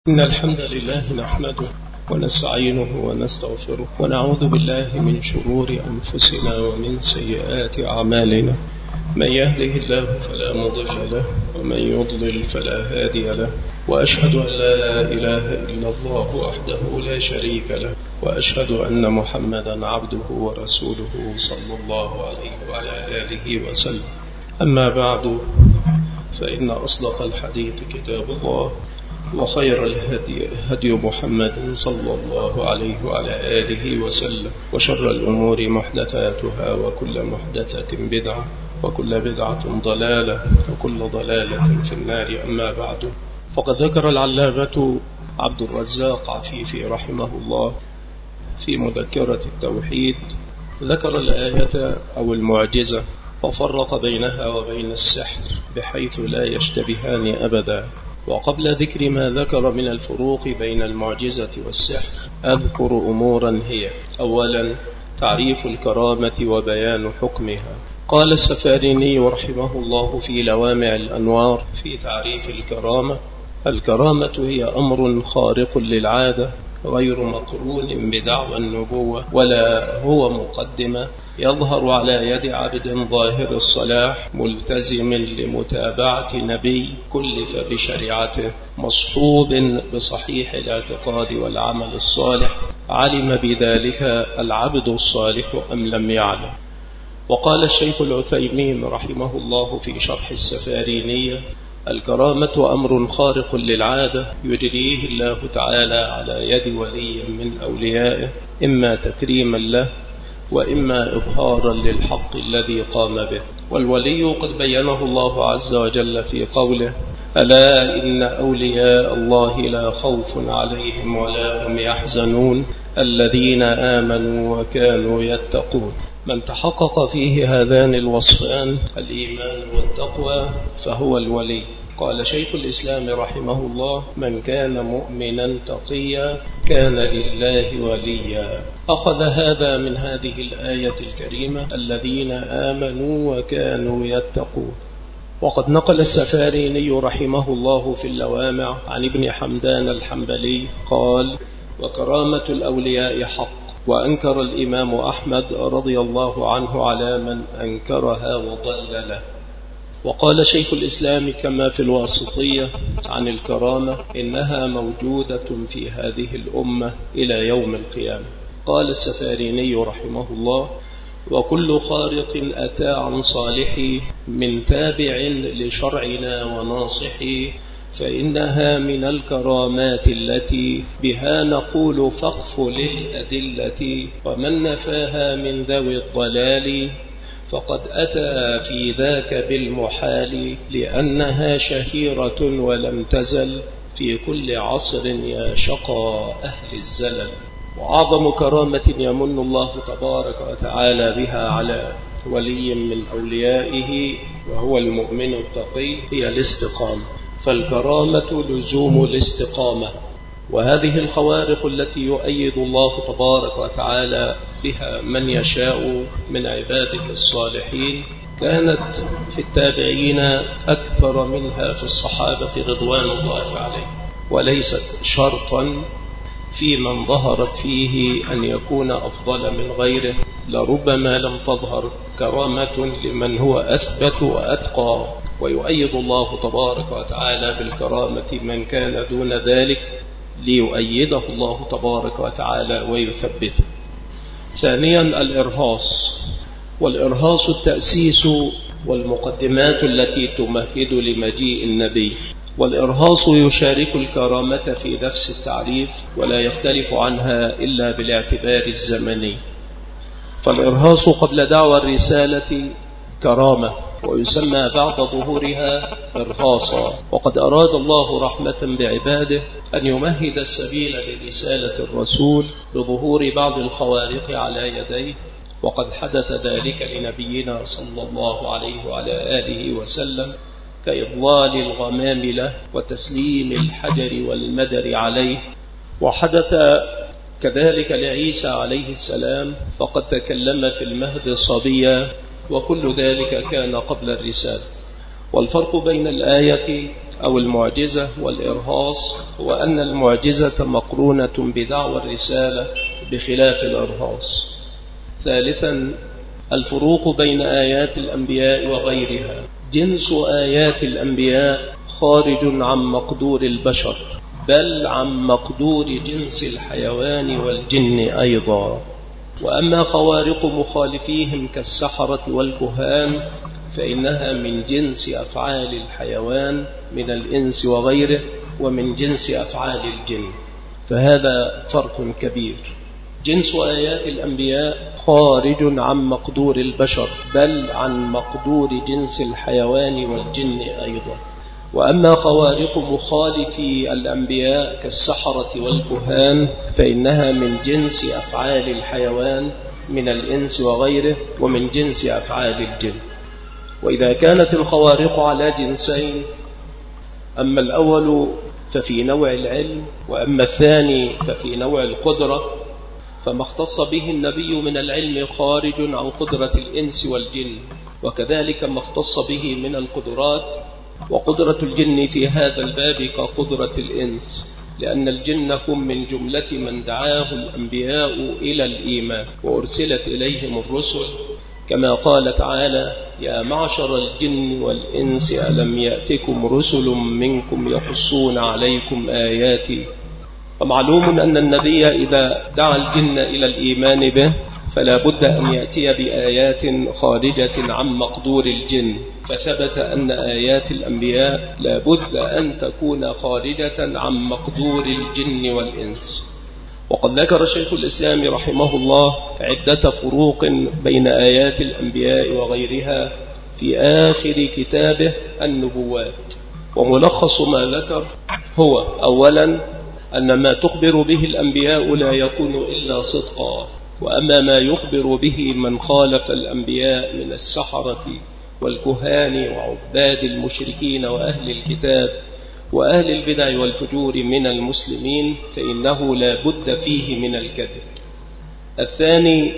إن الحمد لله نحمده ونستعينه ونستغفره ونعوذ بالله من شرور أنفسنا ومن سيئات أعمالنا. من يهده الله فلا مضل له ومن يضلل فلا هادي له، وأشهد أن لا إله إلا الله وحده لا شريك له، وأشهد أن محمدا عبده ورسوله صلى الله عليه وعلى آله وسلم. أما بعد، فإن أصدق الحديث كتاب الله، وخير الهدي هدي محمد صلى الله عليه وعلى آله وسلم، وشر الأمور محدثاتها، وكل محدثة بدعة، وكل بدعة ضلالة، وكل ضلالة في النار. أما بعد، فقد ذكر العلامة عبد الرزاق عفيفي رحمه الله في مذكرة التوحيد، ذكر الآية أو المعجزة وفرق بينها وبين السحر بحيث لا يشتبهان أبدا. وقبل ذكر ما ذكر من الفروق بين المعجزة والسحر، أذكر أمورا هي: أولا، تعريف الكرامة وبيان حكمها. قال السفاريني رحمه الله في لوامع الأنوار في تعريف الكرامة: الكرامة هي أمر خارق للعادة غير مقرون بدعوى النبوة، ولا هو مقدمة يظهر على يد عبد ظاهر الصلاح ملتزم لمتابعة نبي كلف بشريعته، مصحوب بصحيح الاعتقاد والعمل الصالح، علم بذلك العبد الصالح أم لم يعلم. وقال الشيخ العثيمين رحمه الله في شرح السفارينية: الكرامة أمر خارق للعادة يجريه الله تعالى على يد ولي من أوليائه، إما تكريما له وإما إظهارا للحق الذي قام به. والولي قد بينه الله عز وجل في قوله: ألا إن أولياء الله لا خوف عليهم ولا هم يحزنون الذين آمنوا وكانوا يتقون. من تحقق فيه هذان الوصفان، الإيمان والتقوى، فهو الولي. قال شيخ الإسلام رحمه الله: من كان مؤمنا تقيا كان لله وليا. أخذ هذا من هذه الآية الكريمة: الذين آمنوا وكانوا يتقون. وقد نقل السفاريني رحمه الله في اللوامع عن ابن حمدان الحنبلي قال: وكرامة الأولياء حق. وأنكر الإمام أحمد رضي الله عنه على من أنكرها وضل له. وقال شيخ الإسلام كما في الواسطية عن الكرامة: إنها موجودة في هذه الأمة إلى يوم القيامة. قال السفاريني رحمه الله: وكل خارق أتى عن صالحي من تابع لشرعنا وناصحي، فإنها من الكرامات التي بها نقول فاقف للأدلة، ومن نفاها من ذوي الضلال فقد أتى في ذاك بالمحال، لأنها شهيرة ولم تزل في كل عصر يا شقى أهل الزلل. وأعظم كرامة يمن الله تبارك وتعالى بها على ولي من أوليائه وهو المؤمن التقي هي الاستقامة. فالكرامة لزوم الاستقامة، وهذه الخوارق التي يؤيد الله تبارك وتعالى بها من يشاء من عباده الصالحين كانت في التابعين أكثر منها في الصحابة رضوان الله عليهم، وليست شرطا في من ظهرت فيه أن يكون أفضل من غيره. لربما لم تظهر كرامة لمن هو أثبت وأتقى، ويؤيد الله تبارك وتعالى بالكرامة من كان دون ذلك ليؤيده الله تبارك وتعالى ويثبته. ثانيا، الإرهاص. والإرهاص التأسيس والمقدمات التي تمهد لمجيء النبي. والإرهاص يشارك الكرامة في نفس التعريف ولا يختلف عنها إلا بالاعتبار الزمني. فالإرهاص قبل دعوى الرسالة كرامة، ويسمى بعد ظهورها إرهاصا. وقد أراد الله رحمة بعباده أن يمهد السبيل لرسالة الرسول بظهور بعض الخوارق على يديه، وقد حدث ذلك لنبينا صلى الله عليه وعلى آله وسلم كإضلال الغمام له وتسليم الحجر والمدر عليه. وحدث كذلك لعيسى عليه السلام، فقد تكلم في المهد صبيا، وكل ذلك كان قبل الرسالة. والفرق بين الآية أو المعجزة والإرهاص هو أن المعجزة مقرونة بدعوى الرسالة بخلاف الإرهاص. ثالثا، الفروق بين آيات الأنبياء وغيرها. جنس آيات الأنبياء خارج عن مقدور البشر، بل عن مقدور جنس الحيوان والجن أيضا. وأما خوارق مخالفيهم كالسحرة والكهان فإنها من جنس أفعال الحيوان من الإنس وغيره، ومن جنس أفعال الجن، فهذا فرق كبير. جنس آيات الأنبياء خارج عن مقدور البشر، بل عن مقدور جنس الحيوان والجن أيضا. وأما خوارق مخالفي الأنبياء كالسحرة والكهان فإنها من جنس أفعال الحيوان من الإنس وغيره، ومن جنس أفعال الجن. وإذا كانت الخوارق على جنسين، أما الأول ففي نوع العلم، وأما الثاني ففي نوع القدرة، فما اختص به النبي من العلم خارج عن قدرة الإنس والجن، وكذلك ما اختص به من القدرات. وقدرة الجن في هذا الباب كقدرة الإنس، لأن الجن هم من جملة من دعاه الأنبياء إلى الإيمان وأرسلت إليهم الرسل، كما قال تعالى: يا معشر الجن والإنس ألم يأتكم رسل منكم يقصون عليكم آياتي. ومعلوم أن النبي إذا دعا الجن إلى الإيمان به فلا بد أن يأتي بآيات خارجة عن مقدور الجن، فثبت أن آيات الأنبياء لا بد أن تكون خارجة عن مقدور الجن والإنس. وقد ذكر شيخ الإسلام رحمه الله عدة فروق بين آيات الأنبياء وغيرها في آخر كتابه النبوات. وملخص ما ذكر هو: أولا، أن ما تخبر به الأنبياء لا يكون إلا صدقا، وأما ما يخبر به من خالف الأنبياء من السحرة والكهان وعباد المشركين وأهل الكتاب وأهل البدع والفجور من المسلمين فإنه لا بد فيه من الكذب. الثاني،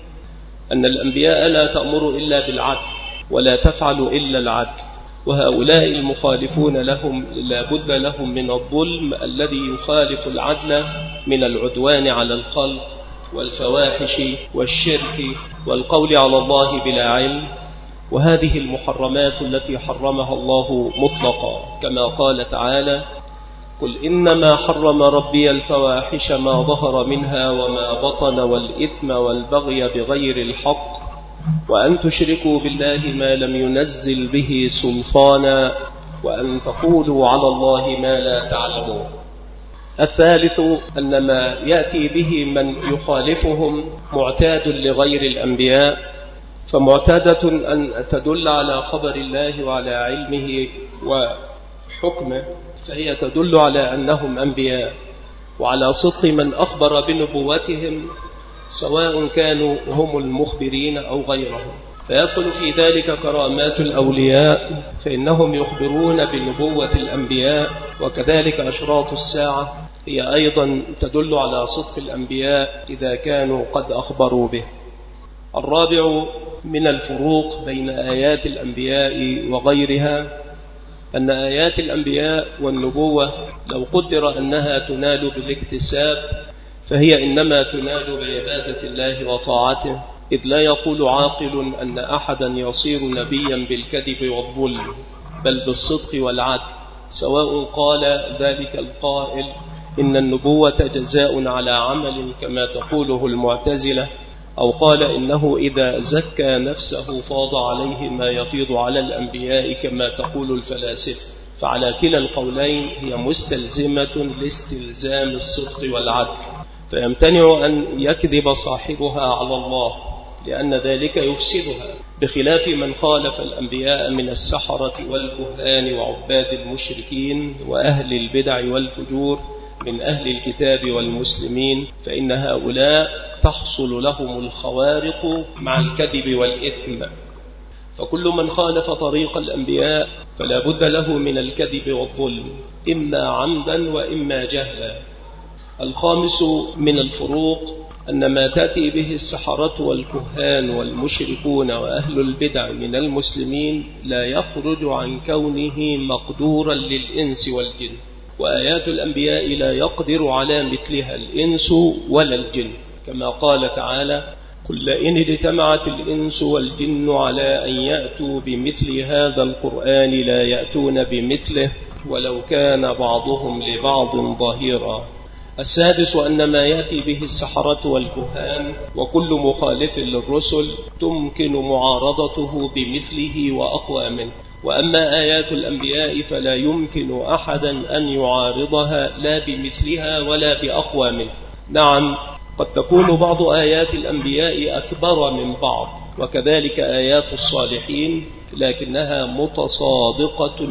أن الأنبياء لا تأمر إلا بالعدل ولا تفعل إلا العدل، وهؤلاء المخالفون لهم لا بد لهم من الظلم الذي يخالف العدل من العدوان على الخلق والفواحش والشرك والقول على الله بلا علم، وهذه المحرمات التي حرمها الله مطلقا، كما قال تعالى: قل إنما حرم ربي الفواحش ما ظهر منها وما بطن والإثم والبغي بغير الحق وأن تشركوا بالله ما لم ينزل به سلطانا وأن تقولوا على الله ما لا تعلمون. الثالث، أن ما يأتي به من يخالفهم معتاد لغير الأنبياء، فمعتادة أن تدل على خبر الله وعلى علمه وحكمه، فهي تدل على أنهم أنبياء، وعلى صدق من أخبر بنبوتهم سواء كانوا هم المخبرين أو غيرهم. فيدخل في ذلك كرامات الأولياء، فإنهم يخبرون بنبوة الأنبياء، وكذلك أشراط الساعة هي أيضا تدل على صدق الأنبياء إذا كانوا قد أخبروا به. الرابع من الفروق بين آيات الأنبياء وغيرها أن آيات الأنبياء والنبوة لو قدر أنها تنال بالاكتساب فهي إنما تنال بعبادة الله وطاعته، إذ لا يقول عاقل أن أحدا يصير نبيا بالكذب والظلم، بل بالصدق والعدل، سواء قال ذلك القائل إن النبوة جزاء على عمل كما تقوله المعتزلة، أو قال إنه إذا زكى نفسه فاض عليه ما يفيض على الأنبياء كما تقول الفلاسفة. فعلى كلا القولين هي مستلزمة لاستلزام الصدق والعدل، فيمتنع أن يكذب صاحبها على الله لأن ذلك يفسدها، بخلاف من خالف الأنبياء من السحرة والكهان وعباد المشركين وأهل البدع والفجور من أهل الكتاب والمسلمين، فإن هؤلاء تحصل لهم الخوارق مع الكذب والإثم. فكل من خالف طريق الأنبياء فلا بد له من الكذب والظلم، إما عمدا وإما جهلا. الخامس من الفروق أن ما تأتي به السحرة والكهان والمشركون وأهل البدع من المسلمين لا يخرج عن كونه مقدورا للإنس والجن، وآيات الأنبياء لا يقدر على مثلها الإنس ولا الجن، كما قال تعالى: قل لئن اجتمعت الإنس والجن على أن يأتوا بمثل هذا القرآن لا يأتون بمثله ولو كان بعضهم لبعض ظهيرا. السادس أن ما يأتي به السحرة والكهان وكل مخالف للرسل تمكن معارضته بمثله وأقوى منه، وأما آيات الأنبياء فلا يمكن أحدا أن يعارضها لا بمثلها ولا بأقوى منه. نعم، قد تكون بعض آيات الأنبياء أكبر من بعض، وكذلك آيات الصالحين، لكنها متصادقة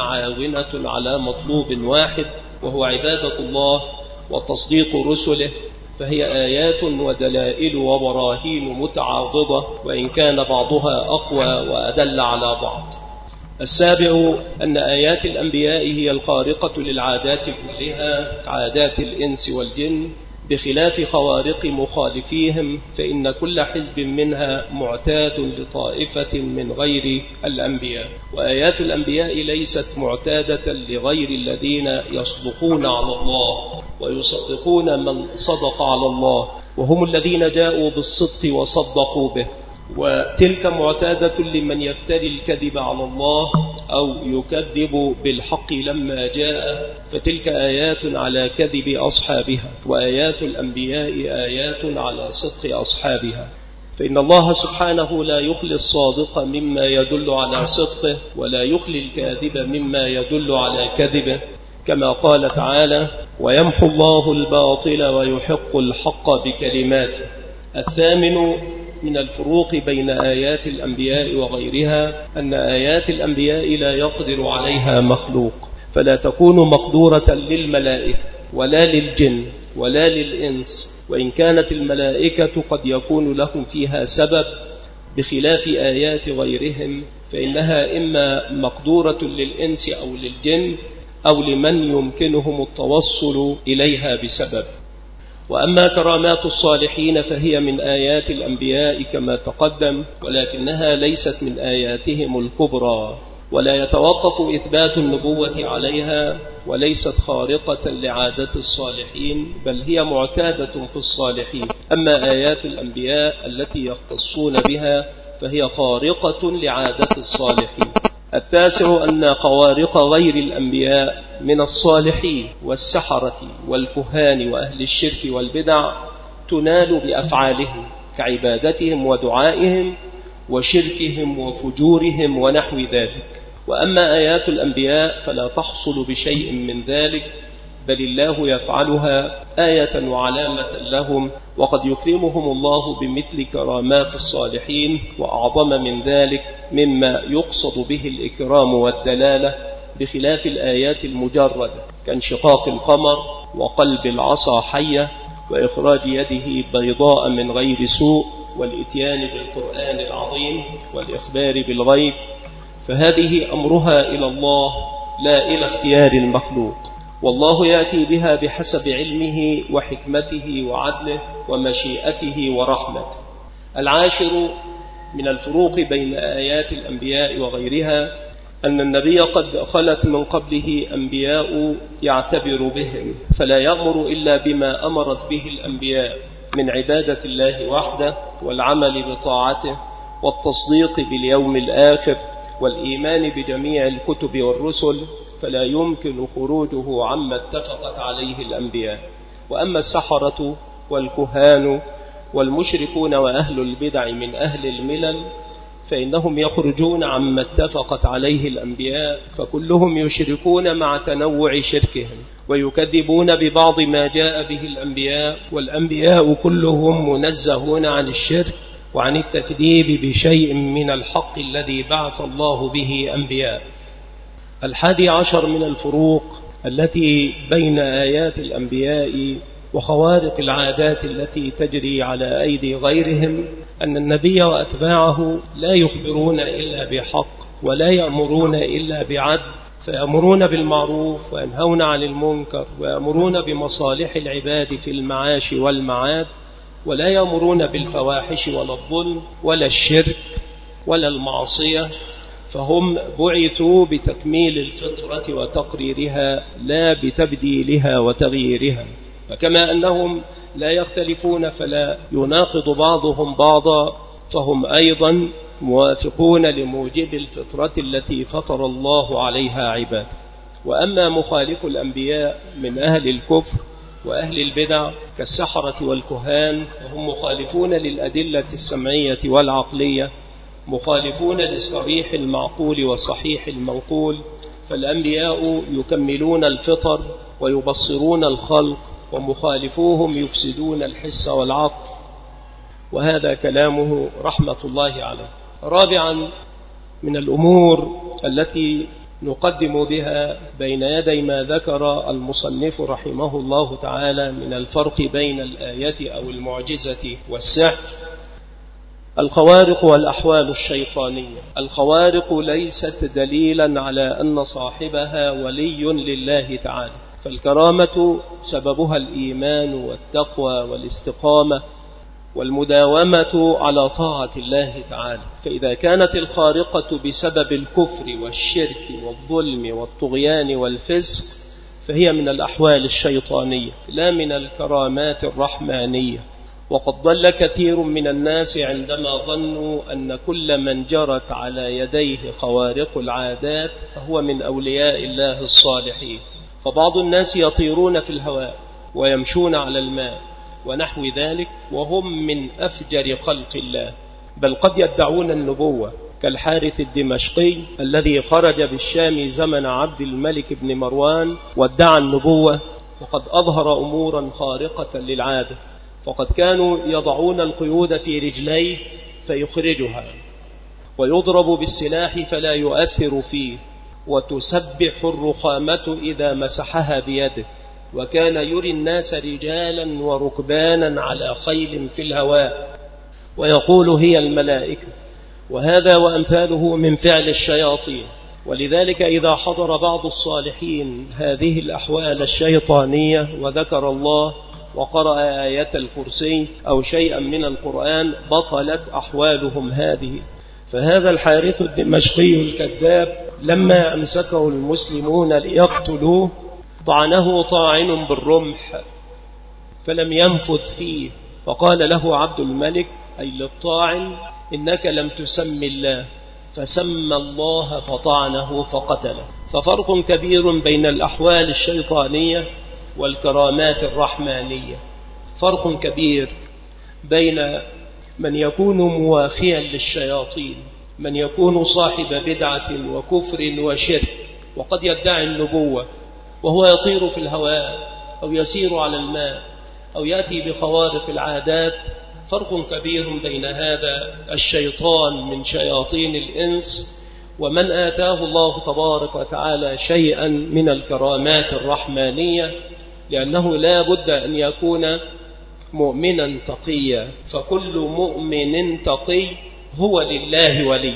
متعاونة على مطلوب واحد وهو عبادة الله وتصديق رسله، فهي آيات ودلائل وبراهين متعاضدة، وإن كان بعضها أقوى وأدل على بعض. السابع أن آيات الأنبياء هي الخارقة للعادات كلها، عادات الإنس والجن، بخلاف خوارق مخالفيهم، فإن كل حزب منها معتاد لطائفة من غير الأنبياء، وآيات الأنبياء ليست معتادة لغير الذين يصدقون على الله ويصدقون من صدق على الله، وهم الذين جاءوا بالصدق وصدقوا به، وتلك معتادة لمن يفتري الكذب على الله أو يكذب بالحق لما جاء، فتلك آيات على كذب أصحابها، وآيات الأنبياء آيات على صدق أصحابها، فإن الله سبحانه لا يخلي الصادق مما يدل على صدقه ولا يخلي الكاذب مما يدل على كذبه، كما قال تعالى: ويمحو الله الباطل ويحق الحق بكلماته. الثامن من الفروق بين آيات الأنبياء وغيرها أن آيات الأنبياء لا يقدر عليها مخلوق، فلا تكون مقدورة للملائكة ولا للجن ولا للإنس، وإن كانت الملائكة قد يكون لهم فيها سبب، بخلاف آيات غيرهم فإنها إما مقدورة للإنس أو للجن أو لمن يمكنهم التوصل إليها بسبب. وأما كرامات الصالحين فهي من آيات الأنبياء كما تقدم، ولكنها ليست من آياتهم الكبرى، ولا يتوقف إثبات النبوة عليها، وليست خارقة لعادة الصالحين، بل هي معتادة في الصالحين. أما آيات الأنبياء التي يختصون بها فهي خارقة لعادة الصالحين. التاسع أن خوارق غير الأنبياء من الصالحين والسحرة والكهان وأهل الشرك والبدع تنال بأفعالهم كعبادتهم ودعائهم وشركهم وفجورهم ونحو ذلك. وأما آيات الأنبياء فلا تحصل بشيء من ذلك، بل الله يفعلها آية وعلامة لهم، وقد يكرمهم الله بمثل كرامات الصالحين، وأعظم من ذلك مما يقصد به الإكرام والدلالة، بخلاف الآيات المجردة كانشقاق القمر وقلب العصا حية وإخراج يده بيضاء من غير سوء والإتيان بالقرآن العظيم والإخبار بالغيب، فهذه أمرها إلى الله لا إلى اختيار المخلوق، والله يأتي بها بحسب علمه وحكمته وعدله ومشيئته ورحمته. العاشر من الفروق بين آيات الأنبياء وغيرها أن النبي قد خلت من قبله أنبياء يعتبر بهم، فلا يأمر إلا بما أمرت به الأنبياء من عبادة الله وحده والعمل بطاعته والتصديق باليوم الآخر والإيمان بجميع الكتب والرسل، فلا يمكن خروجه عما اتفقت عليه الأنبياء. وأما السحرة والكهان والمشركون وأهل البدع من أهل الملل فإنهم يخرجون عما اتفقت عليه الأنبياء، فكلهم يشركون مع تنوع شركهم ويكذبون ببعض ما جاء به الأنبياء، والأنبياء كلهم منزهون عن الشرك وعن التكذيب بشيء من الحق الذي بعث الله به أنبياء. 11 من الفروق التي بين آيات الأنبياء وخوارق العادات التي تجري على أيدي غيرهم أن النبي وأتباعه لا يخبرون إلا بحق ولا يأمرون إلا بعدل فيأمرون بالمعروف وينهون عن المنكر ويأمرون بمصالح العباد في المعاش والمعاد، ولا يأمرون بالفواحش ولا الظلم ولا الشرك ولا المعصية، فهم بعثوا بتكميل الفطرة وتقريرها لا بتبديلها وتغييرها. فكما أنهم لا يختلفون فلا يناقض بعضهم بعضا، فهم أيضا موافقون لموجب الفطرة التي فطر الله عليها عباده. وأما مخالف الأنبياء من أهل الكفر وأهل البدع كالسحرة والكهان فهم مخالفون للأدلة السمعية والعقلية، مخالفون للصريح المعقول وصحيح المنقول. فالأنبياء يكملون الفطر ويبصرون الخلق، ومخالفوهم يفسدون الحس والعقل. وهذا كلامه رحمة الله عليه. رابعا من الأمور التي نقدم بها بين يدي ما ذكر المصنف رحمه الله تعالى من الفرق بين الآية أو المعجزة والسحر الخوارق والأحوال الشيطانية. الخوارق ليست دليلا على أن صاحبها ولي لله تعالى، فالكرامة سببها الإيمان والتقوى والاستقامة والمداومة على طاعة الله تعالى. فإذا كانت الخارقة بسبب الكفر والشرك والظلم والطغيان والفسق فهي من الأحوال الشيطانية لا من الكرامات الرحمانية. وقد ضل كثير من الناس عندما ظنوا أن كل من جرت على يديه خوارق العادات فهو من أولياء الله الصالحين. فبعض الناس يطيرون في الهواء ويمشون على الماء ونحو ذلك وهم من أفجر خلق الله، بل قد يدعون النبوة كالحارث الدمشقي الذي خرج بالشام زمن عبد الملك بن مروان وادعى النبوة، وقد أظهر أمورا خارقة للعادة. فقد كانوا يضعون القيود في رجليه فيخرجها، ويضرب بالسلاح فلا يؤثر فيه، وتسبح الرخامة إذا مسحها بيده، وكان يري الناس رجالا وركبانا على خيل في الهواء ويقول هي الملائكة. وهذا وأمثاله من فعل الشياطين. ولذلك إذا حضر بعض الصالحين هذه الأحوال الشيطانية وذكر الله وقرأ آية الكرسي أو شيئا من القرآن بطلت أحوالهم هذه. فهذا الحارث الدمشقي الكذاب لما أمسكه المسلمون ليقتلوه طعنه طاعن بالرمح فلم ينفذ فيه، فقال له عبد الملك أي للطاعن إنك لم تسم الله، فسمى الله فطعنه فقتله. ففرق كبير بين الأحوال الشيطانية والكرامات الرحمانية، فرق كبير بين من يكون موافيا للشياطين، من يكون صاحب بدعة وكفر وشرك وقد يدعي النبوة وهو يطير في الهواء أو يسير على الماء أو يأتي بخوارق العادات. فرق كبير بين هذا الشيطان من شياطين الإنس ومن آتاه الله تبارك وتعالى شيئا من الكرامات الرحمانية، لأنه لا بد أن يكون مؤمنا تقيا، فكل مؤمن تقي هو لله ولي.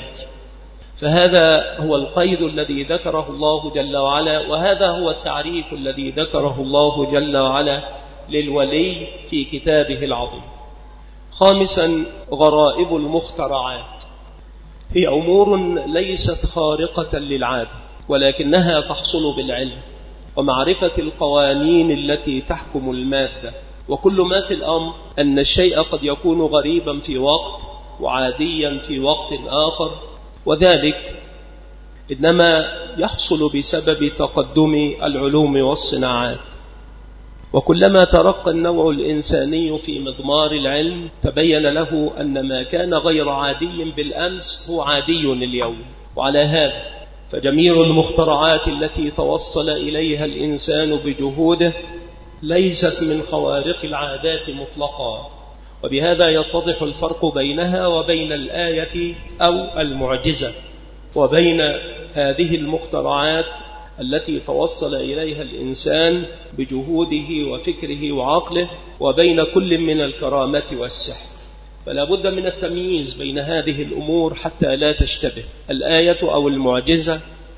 فهذا هو القيد الذي ذكره الله جل وعلا، وهذا هو التعريف الذي ذكره الله جل وعلا للولي في كتابه العظيم. خامسا غرائب المخترعات. هي أمور ليست خارقة للعادة ولكنها تحصل بالعلم ومعرفة القوانين التي تحكم المادة. وكل ما في الأمر أن الشيء قد يكون غريبا في وقت وعاديا في وقت آخر، وذلك إنما يحصل بسبب تقدم العلوم والصناعات. وكلما ترقى النوع الإنساني في مضمار العلم تبين له أن ما كان غير عادي بالأمس هو عادي اليوم. وعلى هذا فجميع المخترعات التي توصل إليها الإنسان بجهوده ليست من خوارق العادات مطلقا، وبهذا يتضح الفرق بينها وبين الآية أو المعجزة، وبين هذه المخترعات التي توصل إليها الإنسان بجهوده وفكره وعقله، وبين كل من الكرامة والسحر. فلا بد من التمييز بين هذه الأمور حتى لا تشتبه. الآية أو المعجزة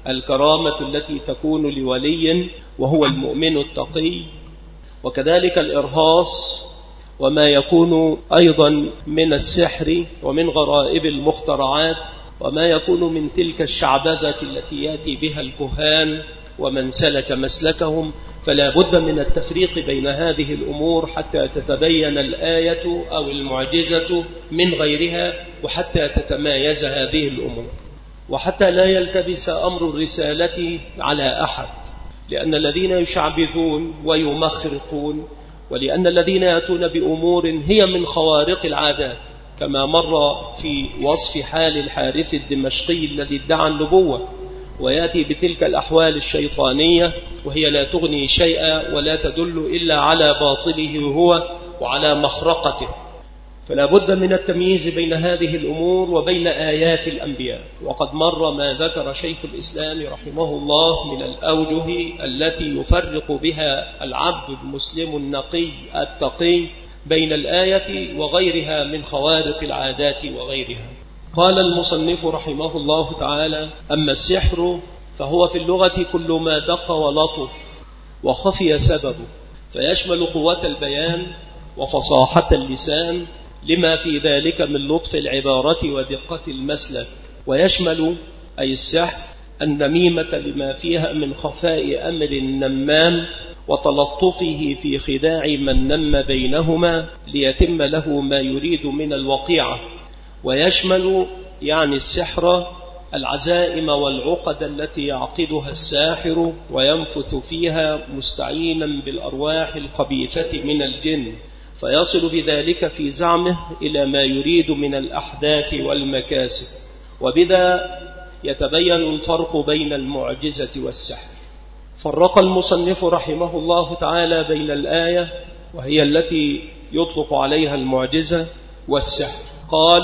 الكرامة التي تكون لولي وهو المؤمن التقي، وكذلك الإرهاص وما يكون أيضا من السحر ومن غرائب المخترعات، وما يكون من تلك الشعبذة التي يأتي بها الكهان ومن سلك مسلكهم. فلا بد من التفريق بين هذه الأمور حتى تتبين الآية أو المعجزة من غيرها، وحتى تتمايز هذه الأمور، وحتى لا يلتبس أمر الرسالة على أحد، لأن الذين يشعبذون ويمخرقون، ولأن الذين يأتون بأمور هي من خوارق العادات، كما مر في وصف حال الحارث الدمشقي الذي ادعى النبوة، ويأتي بتلك الأحوال الشيطانية وهي لا تغني شيئا ولا تدل إلا على باطله هو وعلى مخرقته. فلا بد من التمييز بين هذه الأمور وبين آيات الأنبياء. وقد مر ما ذكر شيخ الإسلام رحمه الله من الأوجه التي يفرق بها العبد المسلم النقي التقي بين الآية وغيرها من خوارق العادات وغيرها. قال المصنف رحمه الله تعالى: أما السحر فهو في اللغة كل ما دق ولطف وخفي سببه، فيشمل قوة البيان وفصاحة اللسان لما في ذلك من لطف العبارة ودقة المسلك، ويشمل أي السحر النميمة لما فيها من خفاء أمر النمام وتلطفه في خداع من نم بينهما ليتم له ما يريد من الوقيعة. ويشمل يعني السحر العزائم والعقد التي يعقدها الساحر وينفث فيها مستعينا بالأرواح الخبيثة من الجن، فيصل بذلك في زعمه إلى ما يريد من الأحداث والمكاسب. وبذا يتبين الفرق بين المعجزة والسحر. فرق المصنف رحمه الله تعالى بين الآية وهي التي يطلق عليها المعجزة والسحر. قال: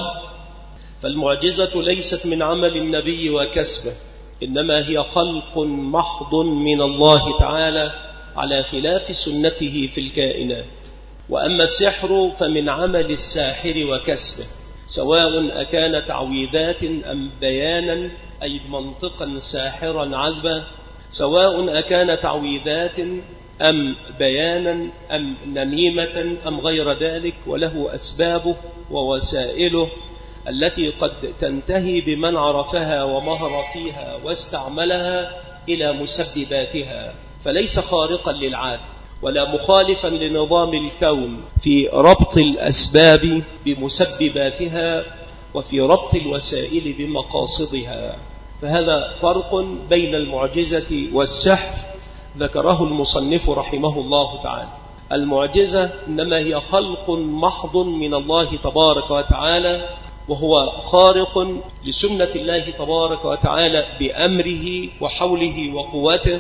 فالمعجزة ليست من عمل النبي وكسبه، إنما هي خلق محض من الله تعالى على خلاف سنته في الكائنات. وأما السحر فمن عمل الساحر وكسبه، سواء أكان تعويذات أم بيانا أي منطقا ساحرا عذبا، سواء أكان تعويذات أم بيانا أم نميمة أم غير ذلك، وله أسبابه ووسائله التي قد تنتهي بمن عرفها ومهر فيها واستعملها إلى مسبباتها، فليس خارقا للعادة ولا مخالفا لنظام الكون في ربط الأسباب بمسبباتها وفي ربط الوسائل بمقاصدها. فهذا فرق بين المعجزة والسحر ذكره المصنف رحمه الله تعالى. المعجزة إنما هي خلق محض من الله تبارك وتعالى، وهو خارق لسنة الله تبارك وتعالى بأمره وحوله وقوته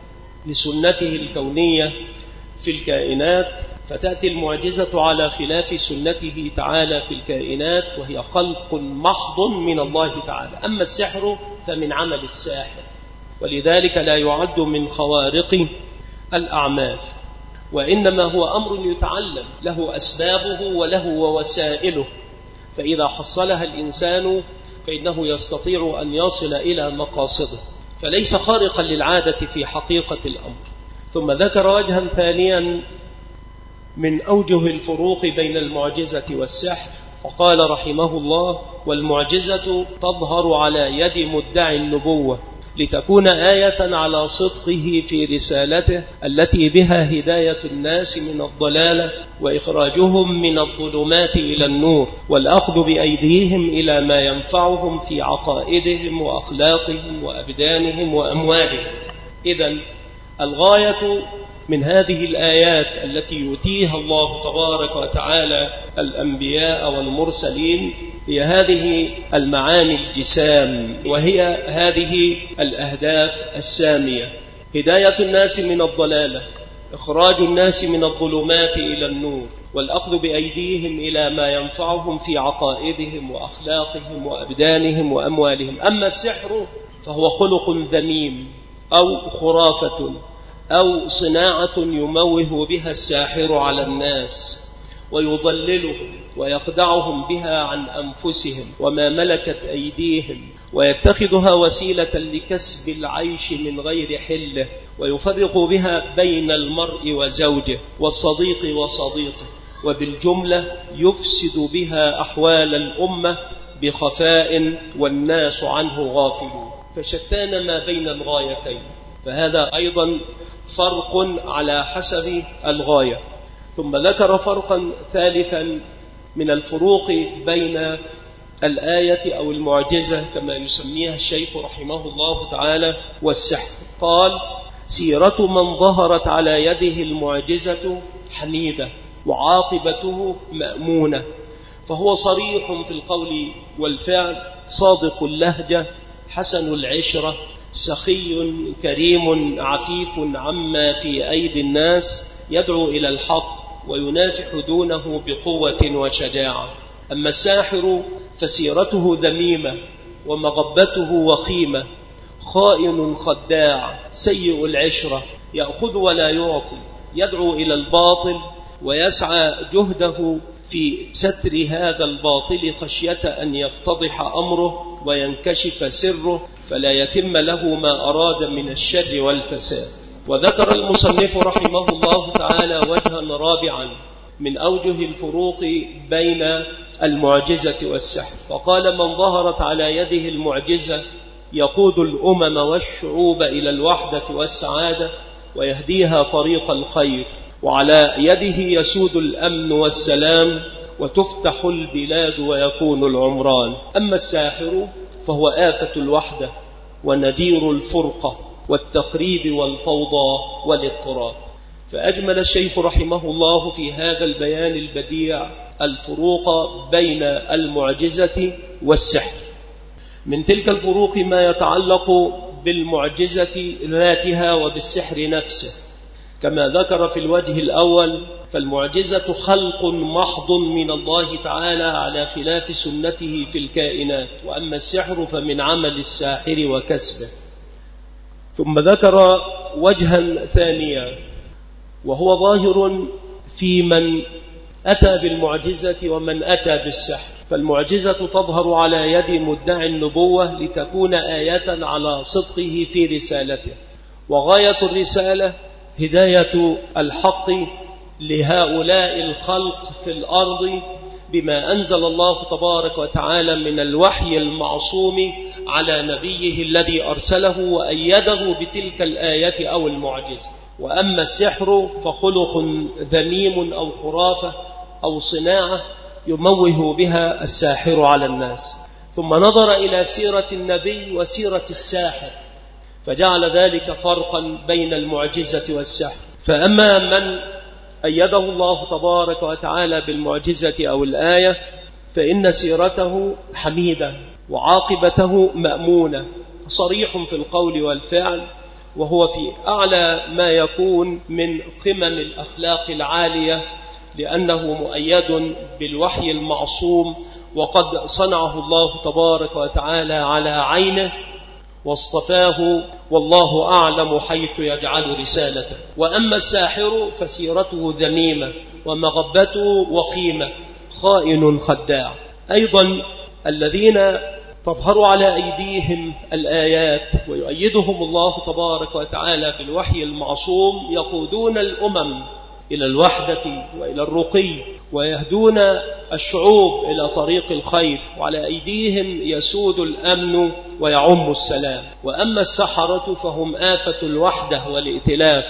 لسنته الكونية في الكائنات، فتأتي المعجزة على خلاف سنته تعالى في الكائنات وهي خلق محض من الله تعالى. أما السحر فمن عمل الساحر، ولذلك لا يعد من خوارق الأعمال، وإنما هو أمر يتعلم له أسبابه وله ووسائله، فإذا حصلها الإنسان فإنه يستطيع أن يصل إلى مقاصده، فليس خارقا للعادة في حقيقة الأمر. ثم ذكر وجها ثانيا من أوجه الفروق بين المعجزة والسحر، فقال رحمه الله: والمعجزة تظهر على يد مدعي النبوة لتكون آية على صدقه في رسالته التي بها هداية الناس من الضلالة وإخراجهم من الظلمات إلى النور، والأخذ بأيديهم إلى ما ينفعهم في عقائدهم وأخلاقهم وأبدانهم وأموالهم. إذن الغاية من هذه الآيات التي يؤتيها الله تبارك وتعالى الأنبياء والمرسلين هي هذه المعاني الجسام، وهي هذه الأهداف السامية: هداية الناس من الضلالة، إخراج الناس من الظلمات إلى النور، والأخذ بأيديهم إلى ما ينفعهم في عقائدهم وأخلاقهم وأبدانهم وأموالهم. أما السحر فهو خلق ذميم أو خرافة أو صناعة يموه بها الساحر على الناس، ويضللهم ويخدعهم بها عن أنفسهم وما ملكت أيديهم، ويتخذها وسيلة لكسب العيش من غير حله، ويفرق بها بين المرء وزوجه والصديق وصديقه، وبالجملة يفسد بها أحوال الأمة بخفاء والناس عنه غافلون. فشتان ما بين الغايتين، فهذا أيضا فرق على حسب الغاية. ثم ذكر فرقا ثالثا من الفروق بين الآية أو المعجزة كما يسميها الشيخ رحمه الله تعالى والسحر. قال: سيرة من ظهرت على يده المعجزة حميدة وعاقبته مأمونة، فهو صريح في القول والفعل، صادق اللهجة، حسن العشرة، سخي كريم عفيف عما في أيدي الناس، يدعو إلى الحق وينافح دونه بقوة وشجاعة. أما الساحر فسيرته ذميمة ومغبته وخيمة، خائن خداع سيء العشرة، يأخذ ولا يعطي، يدعو إلى الباطل ويسعى جهده في ستر هذا الباطل خشية أن يفتضح أمره وينكشف سره فلا يتم له ما أراد من الشر والفساد. وذكر المصنف رحمه الله تعالى وجها رابعا من أوجه الفروق بين المعجزة والسحر، فقال: من ظهرت على يده المعجزة يقود الأمم والشعوب إلى الوحدة والسعادة ويهديها طريق الخير، وعلى يده يسود الأمن والسلام وتفتح البلاد ويكون العمران. أما الساحر فهو آفة الوحدة ونذير الفرقة والتخريب والفوضى والاضطراب. فأجمل الشيخ رحمه الله في هذا البيان البديع الفروق بين المعجزة والسحر. من تلك الفروق ما يتعلق بالمعجزة ذاتها وبالسحر نفسه، كما ذكر في الوجه الأول: فالمعجزة خلق محض من الله تعالى على خلاف سنته في الكائنات، وأما السحر فمن عمل الساحر وكسبه. ثم ذكر وجها ثانيا وهو ظاهر في من أتى بالمعجزة ومن أتى بالسحر. فالمعجزة تظهر على يد مدعي النبوة لتكون آية على صدقه في رسالته، وغاية الرسالة هداية الحق لهؤلاء الخلق في الأرض بما أنزل الله تبارك وتعالى من الوحي المعصوم على نبيه الذي أرسله وأيده بتلك الآية أو المعجزة. وأما السحر فخلق ذميم أو خرافة أو صناعة يموه بها الساحر على الناس. ثم نظر إلى سيرة النبي وسيرة الساحر فجعل ذلك فرقا بين المعجزة والسحر. فأما من أيده الله تبارك وتعالى بالمعجزة أو الآية فإن سيرته حميدة وعاقبته مأمونة، صريح في القول والفعل، وهو في أعلى ما يكون من قمم الأخلاق العالية، لأنه مؤيد بالوحي المعصوم وقد صنعه الله تبارك وتعالى على عينه واصطفاه، والله أعلم حيث يجعل رسالته. وأما الساحر فسيرته ذميمة ومغبته وخيمة، خائن خداع. أيضا الذين تظهر على أيديهم الآيات ويؤيدهم الله تبارك وتعالى بالوحي المعصوم يقودون الأمم إلى الوحدة وإلى الرقي، ويهدون الشعوب إلى طريق الخير، وعلى أيديهم يسود الأمن ويعم السلام. وأما السحرة فهم آفة الوحدة والائتلاف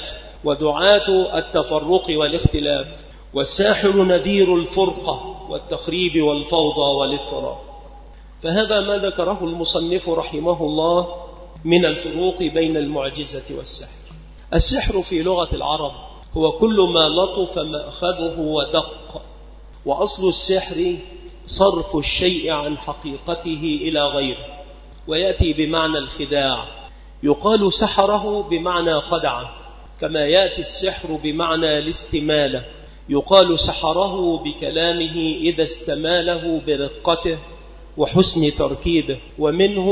ودعاة التفرق والاختلاف، والساحر نذير الفرقة والتخريب والفوضى والاضطراب. فهذا ما ذكره المصنف رحمه الله من الفروق بين المعجزة والسحر. السحر في لغة العرب هو كل ما لطف مأخذه ودق، وأصل السحر صرف الشيء عن حقيقته إلى غيره، ويأتي بمعنى الخداع. يقال سحره بمعنى خدعه، كما يأتي السحر بمعنى الاستمالة. يقال سحره بكلامه إذا استماله برقته وحسن تركيبه، ومنه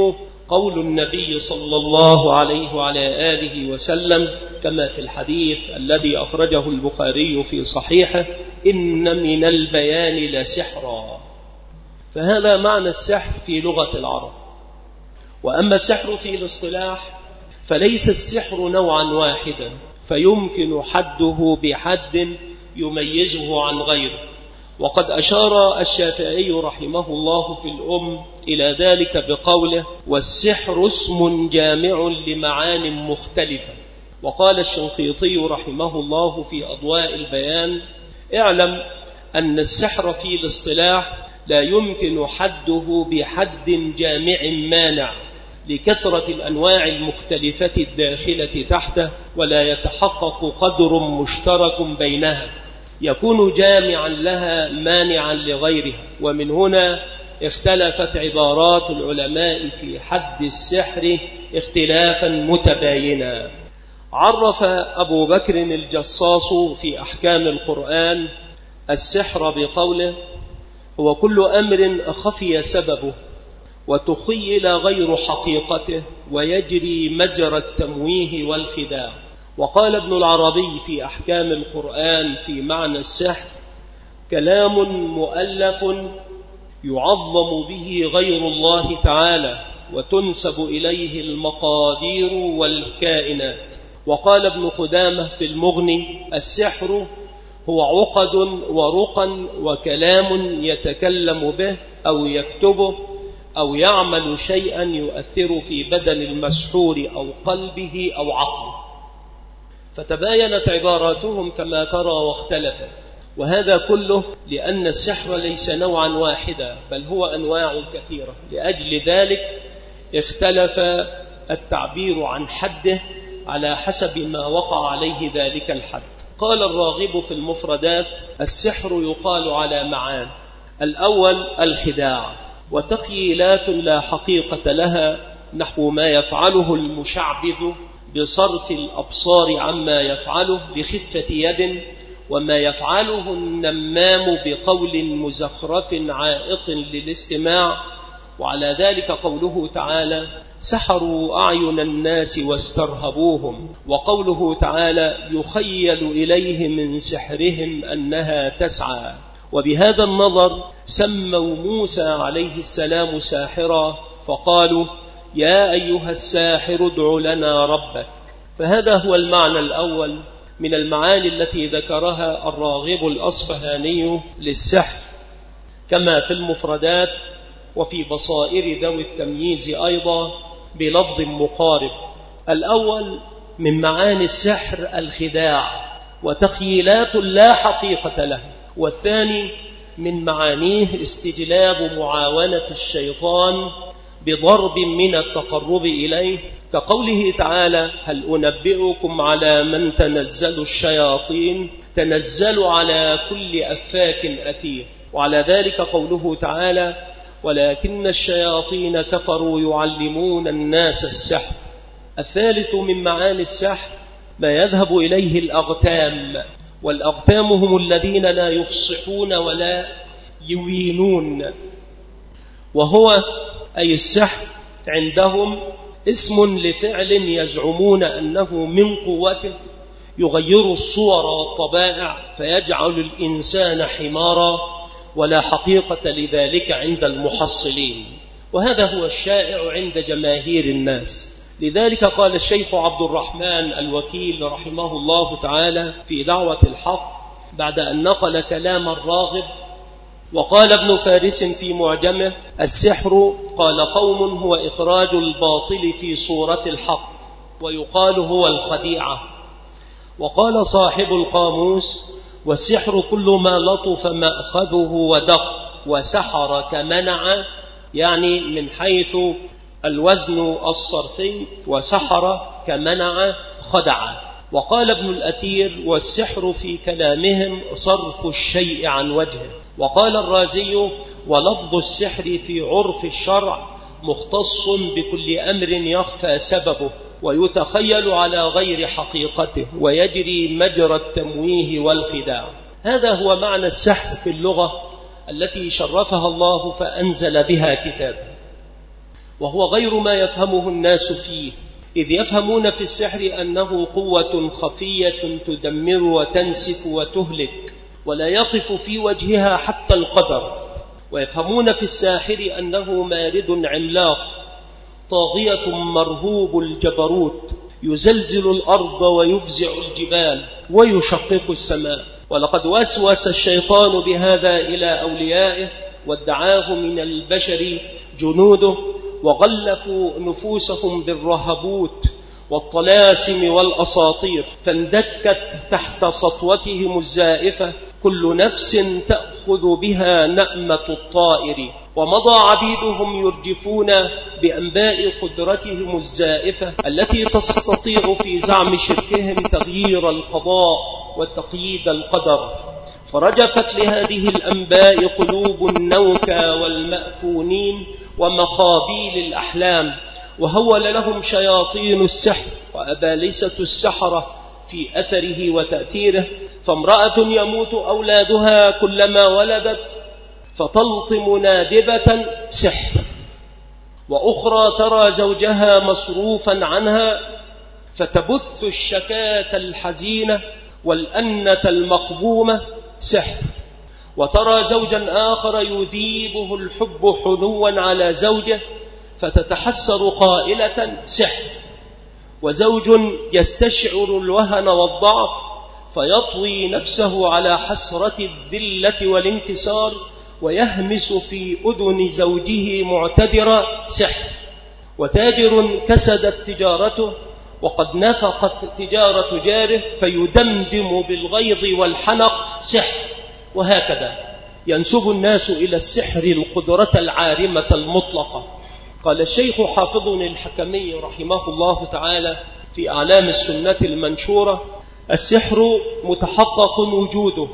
قول النبي صلى الله عليه وعلى آله وسلم كما في الحديث الذي أخرجه البخاري في صحيحه: إن من البيان لسحرا. فهذا معنى السحر في لغة العرب. وأما السحر في الاصطلاح فليس السحر نوعا واحدا فيمكن حده بحد يميزه عن غيره. وقد أشار الشافعي رحمه الله في الأم إلى ذلك بقوله: والسحر اسم جامع لمعان مختلفة. وقال الشنقيطي رحمه الله في أضواء البيان: اعلم أن السحر في الاصطلاح لا يمكن حده بحد جامع مانع لكثرة الأنواع المختلفة الداخلة تحته، ولا يتحقق قدر مشترك بينها يكون جامعا لها مانعا لغيرها. ومن هنا اختلفت عبارات العلماء في حد السحر اختلافا متباينا. عرف أبو بكر الجصاص في أحكام القرآن السحر بقوله: هو كل أمر خفي سببه وتخيل غير حقيقته ويجري مجرى التمويه والخداع. وقال ابن العربي في أحكام القرآن في معنى السحر: كلام مؤلف يعظم به غير الله تعالى وتنسب إليه المقادير والكائنات. وقال ابن قدامة في المغني: السحر هو عقد ورقا وكلام يتكلم به أو يكتبه أو يعمل شيئا يؤثر في بدن المسحور أو قلبه أو عقله. فتباينت عباراتهم كما ترى واختلفت، وهذا كله لأن السحر ليس نوعا واحدا بل هو أنواع كثيرة. لأجل ذلك اختلف التعبير عن حده على حسب ما وقع عليه ذلك الحد. قال الراغب في المفردات: السحر يقال على معان: الأول الخداع وتخيلات لا حقيقة لها، نحو ما يفعله المشعبذ بصرف الأبصار عما يفعله لخفة يد، وما يفعله النمام بقول مزخرف عائق للاستماع. وعلى ذلك قوله تعالى: سحروا أعين الناس واسترهبوهم. وقوله تعالى: يخيل إليه من سحرهم أنها تسعى. وبهذا النظر سموا موسى عليه السلام ساحرا فقالوا: يا أيها الساحر ادع لنا ربك. فهذا هو المعنى الأول من المعاني التي ذكرها الراغب الأصفهاني للسحر، كما في المفردات وفي بصائر ذوي التمييز أيضا بلفظ مقارب. الأول من معاني السحر الخداع وتخيلات لا حقيقة له، والثاني من معانيه استجلاب معاونة الشيطان بضرب من التقرب إليه، كقوله تعالى: هل أنبئكم على من تنزل الشياطين تنزل على كل أفاك أثير. وعلى ذلك قوله تعالى: ولكن الشياطين كفروا يعلمون الناس السحر. الثالث من معاني السحر ما يذهب إليه الأغتام، والأغتام هم الذين لا يفصحون ولا يوينون، وهو أي السحر عندهم اسم لفعل يزعمون أنه من قوته يغير الصور والطبائع فيجعل الإنسان حمارا، ولا حقيقة لذلك عند المحصلين، وهذا هو الشائع عند جماهير الناس. لذلك قال الشيخ عبد الرحمن الوكيل رحمه الله تعالى في دعوة الحق بعد أن نقل كلام الراغب: وقال ابن فارس في معجمه: السحر قال قوم هو إخراج الباطل في صورة الحق، ويقال هو الخديعة. وقال صاحب القاموس: والسحر كل ما لطف مأخذه ودق، وسحر كمنع، يعني من حيث الوزن الصرفي، وسحر كمنع خدع. وقال ابن الأثير: والسحر في كلامهم صرف الشيء عن وجهه. وقال الرازي: ولفظ السحر في عرف الشرع مختص بكل أمر يخفى سببه ويتخيل على غير حقيقته ويجري مجرى التمويه والخداع. هذا هو معنى السحر في اللغة التي شرفها الله فأنزل بها كتابه. وهو غير ما يفهمه الناس فيه، إذ يفهمون في السحر أنه قوة خفية تدمر وتنسف وتهلك ولا يقف في وجهها حتى القدر، ويفهمون في الساحر أنه مارد عملاق طاغية مرهوب الجبروت يزلزل الأرض ويفزع الجبال ويشقق السماء. ولقد وسوس الشيطان بهذا إلى أوليائه وادعاه من البشر جنوده، وغلفوا نفوسهم بالرهبوت والطلاسم والأساطير، فاندكت تحت سطوتهم الزائفة كل نفس تأخذ بها نأمة الطائر، ومضى عبيدهم يرجفون بأنباء قدرتهم الزائفة التي تستطيع في زعم شركهم تغيير القضاء وتقييد القدر، فرجفت لهذه الأنباء قلوب النوكى والمأفونين ومخابيل الأحلام، وهول لهم شياطين السحر وأبالسة السحرة في أثره وتأثيره. فامرأة يموت أولادها كلما ولدت فتلطم نادبة سحر، وأخرى ترى زوجها مصروفا عنها فتبث الشكاة الحزينة والأنة المقبومة سحر، وترى زوجا آخر يذيبه الحب حنوا على زوجه فتتحسر قائلة سحر، وزوج يستشعر الوهن والضعف فيطوي نفسه على حسرة الذلة والانكسار ويهمس في أذن زوجه معتذرا سحر، وتاجر كسدت تجارته وقد نفقت تجارة جاره فيدمدم بالغيظ والحنق سحر. وهكذا ينسب الناس إلى السحر القدرة العارمة المطلقة. قال الشيخ حافظ الحكمي رحمه الله تعالى في أعلام السنة المنشورة: السحر متحقق وجوده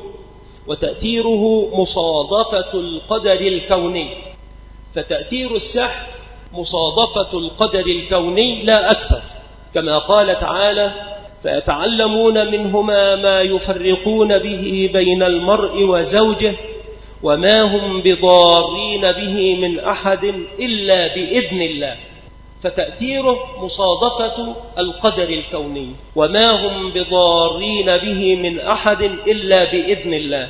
وتأثيره مصادفة القدر الكوني، فتأثير السحر مصادفة القدر الكوني لا أكثر، كما قال تعالى: فيتعلمون منهما ما يفرقون به بين المرء وزوجه وما هم بضارين به من أحد إلا بإذن الله. فتأثيره مصادفة القدر الكوني، وما هم بضارين به من أحد إلا بإذن الله.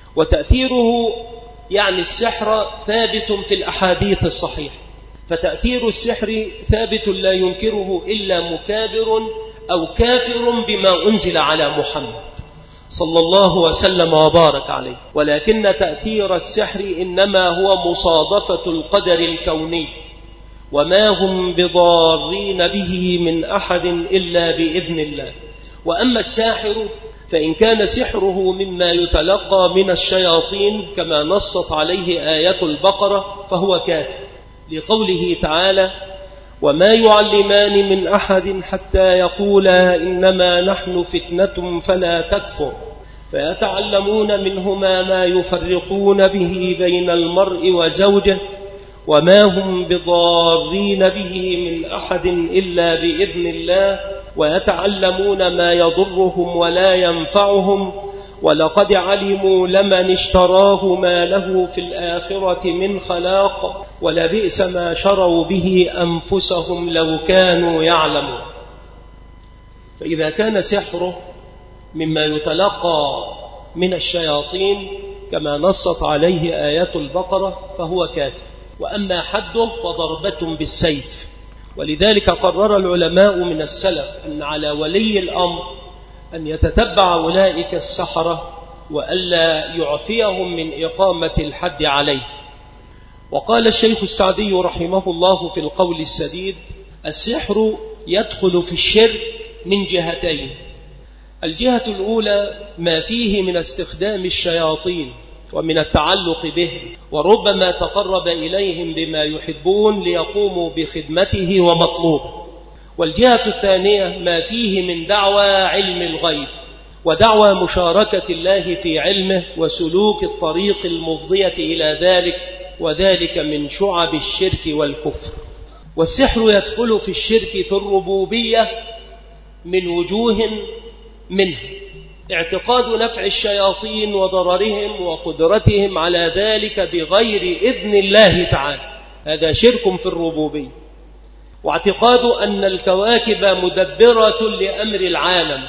وتأثيره يعني السحر ثابت في الأحاديث الصحيحة، فتأثير السحر ثابت لا ينكره إلا مكابر أو كافر بما أنزل على محمد صلى الله وسلم وبارك عليه. ولكن تأثير السحر إنما هو مصادفة القدر الكوني، وما هم بضارين به من أحد إلا بإذن الله. وأما الساحر فإن كان سحره مما يتلقى من الشياطين كما نصت عليه آية البقرة فهو كافر، لقوله تعالى: وما يعلمان من أحد حتى يقولا إنما نحن فتنة فلا تكفر، فيتعلمون منهما ما يفرقون به بين المرء وزوجه وما هم بضارين به من أحد إلا بإذن الله، ويتعلمون ما يضرهم ولا ينفعهم، ولقد علموا لمن اشتراه ما له في الآخرة من خلاق ولبئس ما شروا به أنفسهم لو كانوا يعلمون. فإذا كان سحره مما يتلقى من الشياطين كما نصت عليه آيات البقرة فهو كافر. وأما حده فضربة بالسيف. ولذلك قرر العلماء من السلف أن على ولي الأمر أن يتتبع أولئك السحرة وألا يعفيهم من إقامة الحد عليه. وقال الشيخ السعدي رحمه الله في القول السديد: السحر يدخل في الشرك من جهتين. الجهة الأولى ما فيه من استخدام الشياطين ومن التعلق بهم، وربما تقرب إليهم بما يحبون ليقوموا بخدمته ومطلوبه. والجهة الثانية ما فيه من دعوى علم الغيب ودعوى مشاركة الله في علمه وسلوك الطريق المفضية إلى ذلك، وذلك من شعب الشرك والكفر. والسحر يدخل في الشرك في الربوبية من وجوه منه: اعتقاد نفع الشياطين وضررهم وقدرتهم على ذلك بغير إذن الله تعالى، هذا شرك في الربوبية. واعتقاد أن الكواكب مدبرة لأمر العالم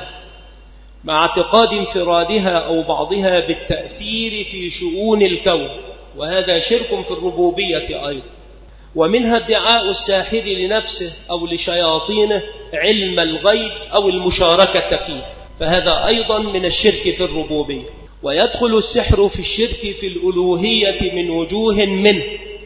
مع اعتقاد انفرادها أو بعضها بالتأثير في شؤون الكون، وهذا شرك في الربوبية أيضا. ومنها ادعاء الساحر لنفسه أو لشياطينه علم الغيب أو المشاركة فيه، فهذا أيضا من الشرك في الربوبية. ويدخل السحر في الشرك في الألوهية من وجوه منه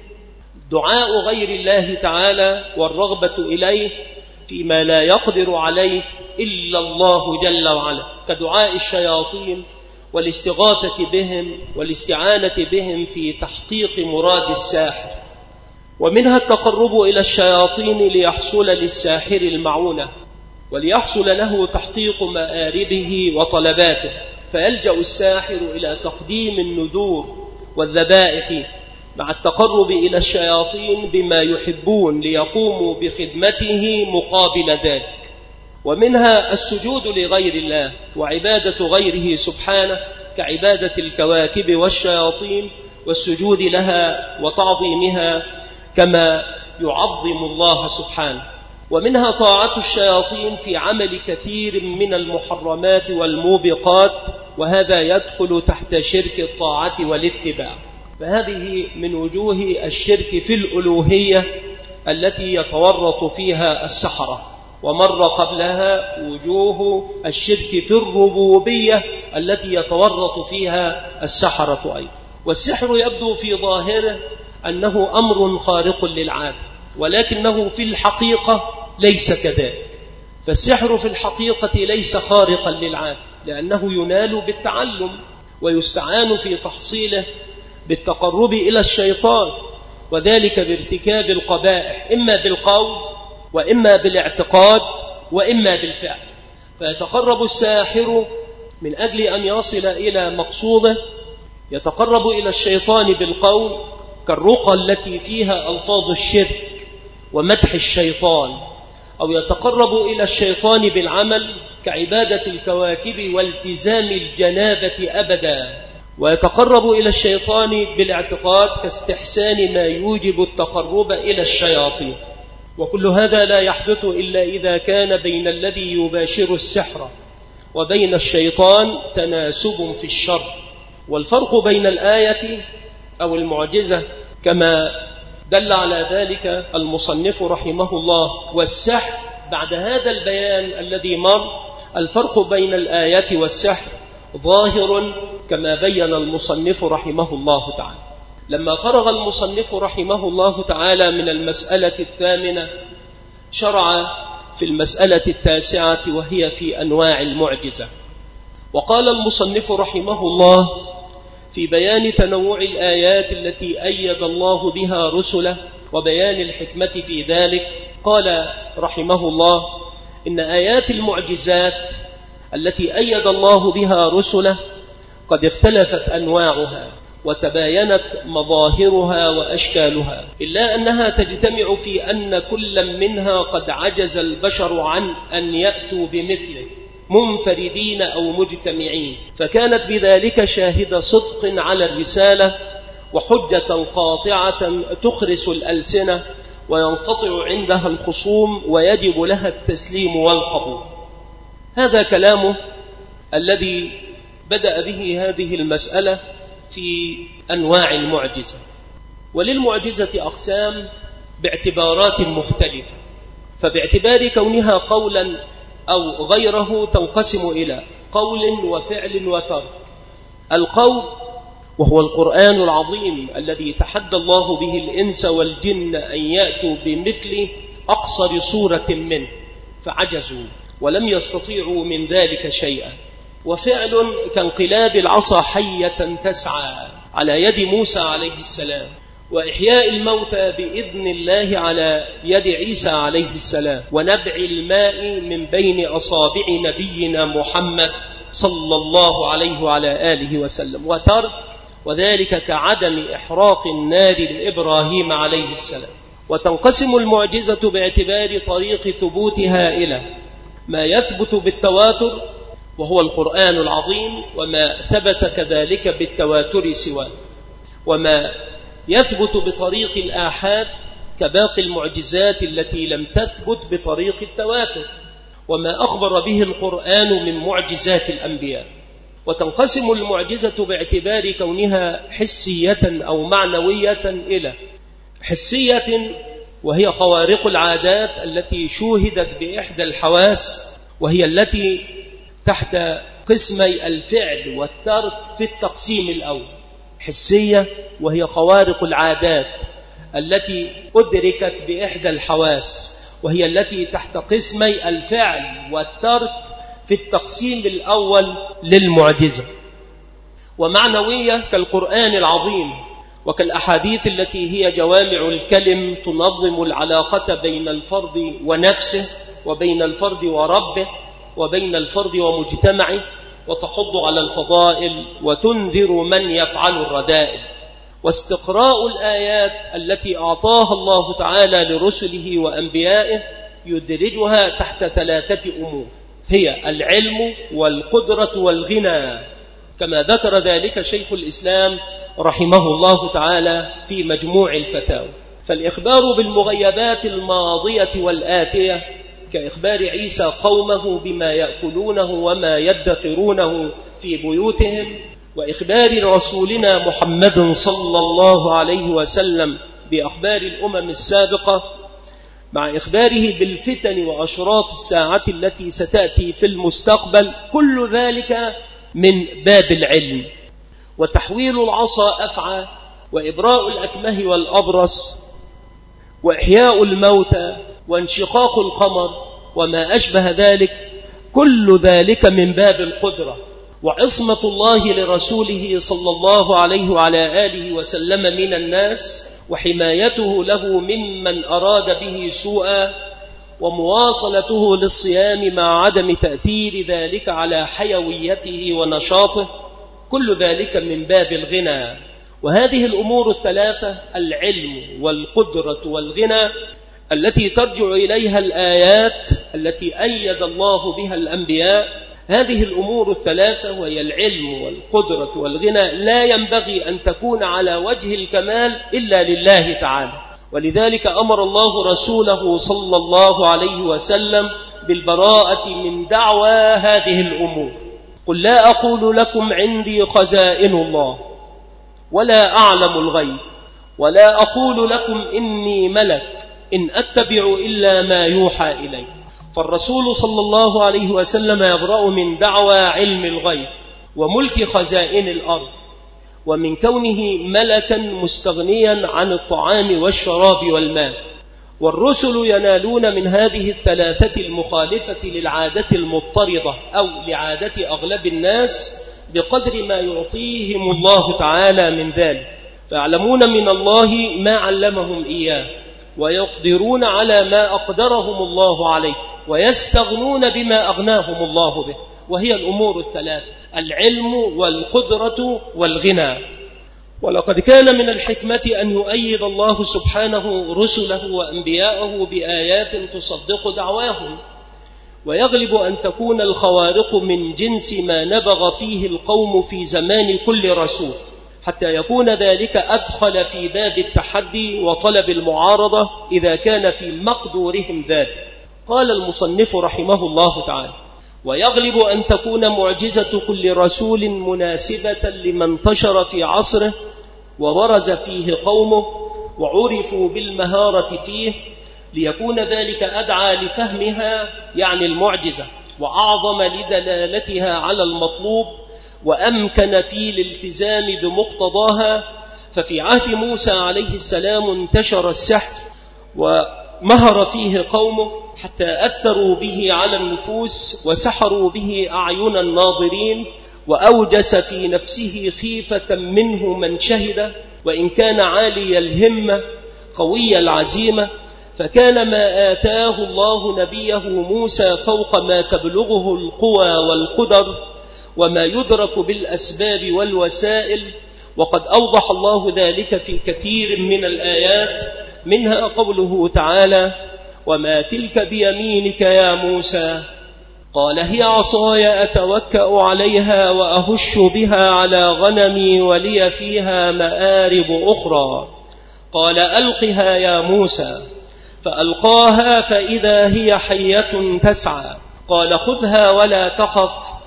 دعاء غير الله تعالى والرغبة إليه فيما لا يقدر عليه إلا الله جل وعلا، كدعاء الشياطين والاستغاثة بهم والاستعانة بهم في تحقيق مراد الساحر. ومنها التقرب إلى الشياطين ليحصل للساحر المعونة وليحصل له تحقيق مآربه وطلباته، فيلجأ الساحر إلى تقديم النذور والذبائح مع التقرب إلى الشياطين بما يحبون ليقوموا بخدمته مقابل ذلك. ومنها السجود لغير الله وعبادة غيره سبحانه كعبادة الكواكب والشياطين والسجود لها وتعظيمها كما يعظم الله سبحانه. ومنها طاعة الشياطين في عمل كثير من المحرمات والموبقات، وهذا يدخل تحت شرك الطاعة والاتباع. فهذه من وجوه الشرك في الألوهية التي يتورط فيها السحرة. ومر قبلها وجوه الشرك في الربوبية التي يتورط فيها السحرة أيضا. والسحر يبدو في ظاهره أنه أمر خارق للعادة، ولكنه في الحقيقة ليس كذلك. فالسحر في الحقيقة ليس خارقا للعادة، لأنه ينال بالتعلم ويستعان في تحصيله بالتقرب إلى الشيطان، وذلك بارتكاب القبائح إما بالقول وإما بالاعتقاد وإما بالفعل. فيتقرب الساحر من أجل أن يصل إلى مقصوده، يتقرب إلى الشيطان بالقول كالرقى التي فيها ألفاظ الشرك ومدح الشيطان، أو يتقرب إلى الشيطان بالعمل كعبادة الكواكب والتزام الجنابة أبدا، ويتقرب إلى الشيطان بالاعتقاد كاستحسان ما يوجب التقرب إلى الشياطين. وكل هذا لا يحدث إلا إذا كان بين الذي يباشر السحر وبين الشيطان تناسب في الشر. والفرق بين الآية أو المعجزة كما دل على ذلك المصنف رحمه الله والسحر بعد هذا البيان الذي مر، الفرق بين الآية والسحر ظاهر كما بين المصنف رحمه الله تعالى. لما فرغ المصنف رحمه الله تعالى من المسألة الثامنة شرع في المسألة التاسعة وهي في أنواع المعجزة. وقال المصنف رحمه الله في بيان تنوع الآيات التي أيد الله بها رسله وبيان الحكمة في ذلك، قال رحمه الله إن آيات المعجزات التي أيد الله بها رسله قد اختلفت أنواعها وتباينت مظاهرها وأشكالها، إلا أنها تجتمع في أن كل منها قد عجز البشر عن أن يأتوا بمثله منفردين أو مجتمعين، فكانت بذلك شاهد صدق على الرسالة وحجة قاطعة تخرس الألسنة وينقطع عندها الخصوم ويجب لها التسليم والقبول. هذا كلامه الذي بدأ به هذه المسألة في أنواع المعجزة. وللمعجزة أقسام باعتبارات مختلفة، فباعتبار كونها قولا أو غيره تنقسم إلى قول وفعل وترك. القول وهو القرآن العظيم الذي تحدى الله به الإنس والجن أن يأتوا بمثل أقصر صورة منه فعجزوا ولم يستطيعوا من ذلك شيئا. وفعل كانقلاب العصا حية تسعى على يد موسى عليه السلام، وإحياء الموتى بإذن الله على يد عيسى عليه السلام، ونبع الماء من بين أصابع نبينا محمد صلى الله عليه وعلى آله وسلم. وترك وذلك كعدم إحراق النار لإبراهيم عليه السلام. وتنقسم المعجزة باعتبار طريق ثبوتها إلى ما يثبت بالتواتر وهو القرآن العظيم وما ثبت كذلك بالتواتر سواه، وما يثبت بطريق الآحاد كباقي المعجزات التي لم تثبت بطريق التواتر وما أخبر به القرآن من معجزات الأنبياء. وتنقسم المعجزة باعتبار كونها حسية أو معنوية إلى حسية، وهي خوارق العادات التي شوهدت بإحدى الحواس، وهي التي تحت قسمي الفعل والترك في التقسيم الأول. حسية وهي خوارق العادات التي أدركت بإحدى الحواس، وهي التي تحت قسمي الفعل والترك في التقسيم الأول للمعجزة. ومعنوية كالقرآن العظيم وكالأحاديث التي هي جوامع الكلم تنظم العلاقة بين الفرد ونفسه وبين الفرد وربه وبين الفرد ومجتمعه، وتحض على الفضائل وتنذر من يفعل الرذائل. واستقراء الآيات التي أعطاها الله تعالى لرسله وأنبيائه يدرجها تحت ثلاثة أمور، هي العلم والقدرة والغنى، كما ذكر ذلك شيخ الإسلام رحمه الله تعالى في مجموع الفتاوى. فالإخبار بالمغيبات الماضية والآتية كإخبار عيسى قومه بما يأكلونه وما يدخرونه في بيوتهم، وإخبار رسولنا محمد صلى الله عليه وسلم بأخبار الأمم السابقة، مع إخباره بالفتن وأشراط الساعة التي ستأتي في المستقبل، كل ذلك من باب العلم. وتحويل العصا أفعى، وإبراء الأكمه والأبرص، وإحياء الموتى، وانشقاق القمر وما أشبه ذلك، كل ذلك من باب القدرة. وعصمة الله لرسوله صلى الله عليه وعلى آله وسلم من الناس، وحمايته له ممن أراد به سوءا، ومواصلته للصيام مع عدم تأثير ذلك على حيويته ونشاطه، كل ذلك من باب الغنى. وهذه الأمور الثلاثة، العلم والقدرة والغنى، التي ترجع إليها الآيات التي أيد الله بها الأنبياء، هذه الأمور الثلاثة وهي العلم والقدرة والغنى لا ينبغي أن تكون على وجه الكمال إلا لله تعالى. ولذلك أمر الله رسوله صلى الله عليه وسلم بالبراءة من دعوى هذه الأمور. قل لا أقول لكم عندي خزائن الله ولا أعلم الغيب ولا أقول لكم إني ملك إن أتبع إلا ما يوحى إلي. فالرسول صلى الله عليه وسلم يبرأ من دعوى علم الغيب وملك خزائن الأرض، ومن كونه ملكا مستغنيا عن الطعام والشراب والماء. والرسل ينالون من هذه الثلاثة المخالفة للعادة المضطردة أو لعادة أغلب الناس بقدر ما يعطيهم الله تعالى من ذلك، فيعلمون من الله ما علمهم إياه، ويقدرون على ما أقدرهم الله عليه، ويستغنون بما أغناهم الله به، وهي الأمور الثلاث: العلم والقدرة والغنى. ولقد كان من الحكمة أن يؤيد الله سبحانه رسله وأنبياءه بآيات تصدق دعواهم، ويغلب أن تكون الخوارق من جنس ما نبغ فيه القوم في زمان كل رسول، حتى يكون ذلك أدخل في باب التحدي وطلب المعارضة إذا كان في مقدورهم ذلك. قال المصنف رحمه الله تعالى: ويغلب أن تكون معجزة كل رسول مناسبة لمن انتشر في عصره وبرز فيه قومه وعرفوا بالمهارة فيه، ليكون ذلك أدعى لفهمها يعني المعجزة، وأعظم لدلالتها على المطلوب، وأمكن في الالتزام بمقتضاها. ففي عهد موسى عليه السلام انتشر السحر ومهر فيه قومه حتى أثروا به على النفوس وسحروا به أعين الناظرين، وأوجس في نفسه خيفة منه من شهد، وإن كان عالي الهمة قوي العزيمة، فكان ما آتاه الله نبيه موسى فوق ما تبلغه القوى والقدر وما يدرك بالأسباب والوسائل. وقد أوضح الله ذلك في كثير من الآيات، منها قوله تعالى: وما تلك بيمينك يا موسى. قال هي عصاي أتوكأ عليها وأهش بها على غنمي ولي فيها مآرب أخرى. قال ألقها يا موسى، فألقاها فإذا هي حية تسعى. قال خذها ولا تخف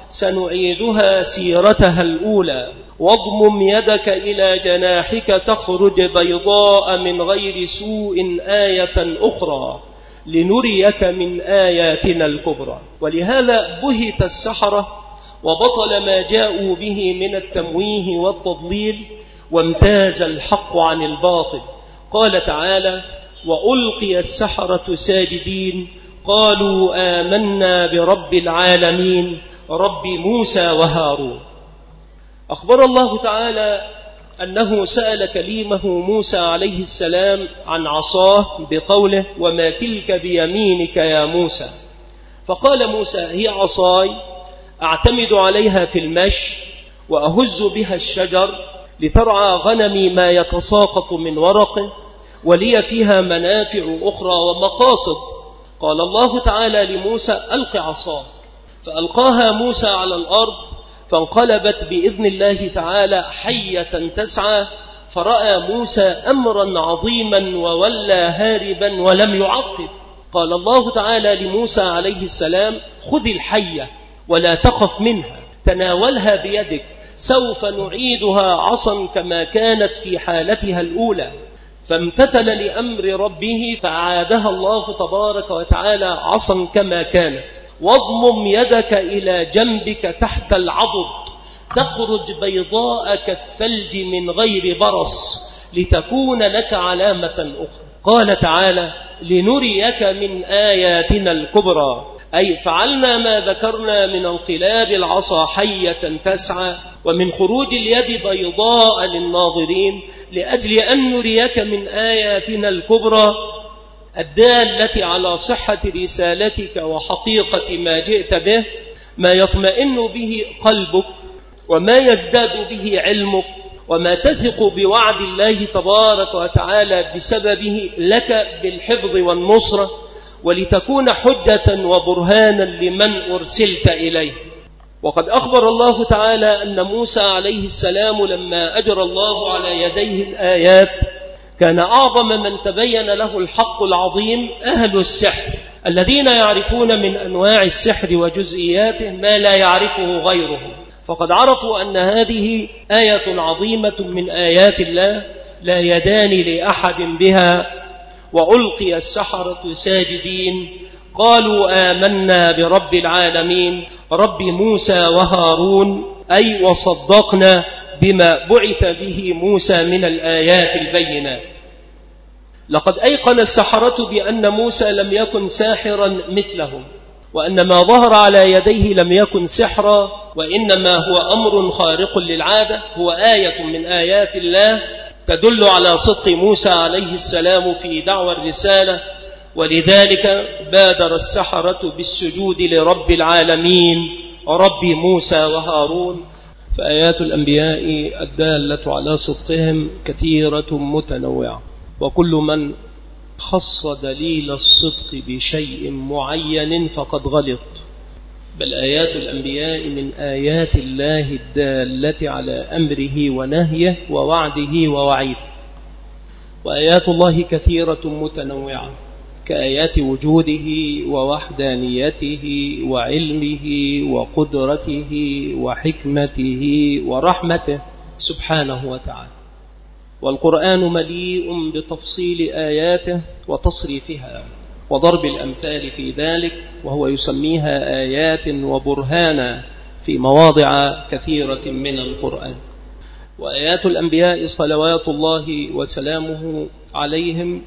سنعيدها سيرتها الأولى، واضمم يدك إلى جناحك تخرج بيضاء من غير سوء آية أخرى لنريك من آياتنا الكبرى. ولهذا بهت السحرة وبطل ما جاءوا به من التمويه والتضليل، وامتاز الحق عن الباطل. قال تعالى: وألقي السحرة ساجدين قالوا آمنا برب العالمين رب موسى وهارون. أخبر الله تعالى أنه سأل كليمه موسى عليه السلام عن عصاه بقوله: وما تلك بيمينك يا موسى؟ فقال موسى: هي عصاي أعتمد عليها في المشي وأهز بها الشجر لترعى غنمي ما يتساقط من ورقه، ولي فيها منافع أخرى ومقاصد. قال الله تعالى لموسى: ألق عصاك. فألقاها موسى على الأرض فانقلبت بإذن الله تعالى حية تسعى، فرأى موسى أمرا عظيما وولى هاربا ولم يعقب. قال الله تعالى لموسى عليه السلام: خذ الحية ولا تخف منها، تناولها بيدك، سوف نعيدها عصا كما كانت في حالتها الأولى. فامتثل لأمر ربه فعادها الله تبارك وتعالى عصا كما كانت. واضمم يدك إلى جنبك تحت العضد تخرج بيضاء كالثلج من غير برص لتكون لك علامة أخرى. قال تعالى: لنريك من آياتنا الكبرى، أي فعلنا ما ذكرنا من انقلاب العصا حية تسعى ومن خروج اليد بيضاء للناظرين لأجل أن نريك من آياتنا الكبرى الدالة على صحة رسالتك وحقيقة ما جئت به، ما يطمئن به قلبك وما يزداد به علمك وما تثق بوعد الله تبارك وتعالى بسببه لك بالحفظ والنصرة، ولتكون حجة وبرهانا لمن أرسلت إليه. وقد أخبر الله تعالى أن موسى عليه السلام لما أجرى الله على يديه الآيات كان أعظم من تبين له الحق العظيم أهل السحر، الذين يعرفون من أنواع السحر وجزئياته ما لا يعرفه غيرهم. فقد عرفوا أن هذه آية عظيمة من آيات الله لا يدان لأحد بها. وألقي السحرة ساجدين قالوا آمنا برب العالمين رب موسى وهارون، أي وصدقنا بما بعث به موسى من الآيات البينات. لقد أيقن السحرة بأن موسى لم يكن ساحرا مثلهم، وأن ما ظهر على يديه لم يكن سحرا، وإنما هو أمر خارق للعادة، هو آية من آيات الله تدل على صدق موسى عليه السلام في دعوى الرسالة. ولذلك بادر السحرة بالسجود لرب العالمين رب موسى وهارون. فآيات الأنبياء الدالة على صدقهم كثيرة متنوعة، وكل من خص دليل الصدق بشيء معين فقد غلط. بل آيات الأنبياء من آيات الله الدالة على أمره ونهيه ووعده ووعيده. وآيات الله كثيرة متنوعة كآيات وجوده ووحدانيته وعلمه وقدرته وحكمته ورحمته سبحانه وتعالى. والقرآن مليء بتفصيل آياته وتصريفها وضرب الأمثال في ذلك، وهو يسميها آيات وبرهانا في مواضع كثيرة من القرآن. وآيات الأنبياء صلوات الله وسلامه عليهم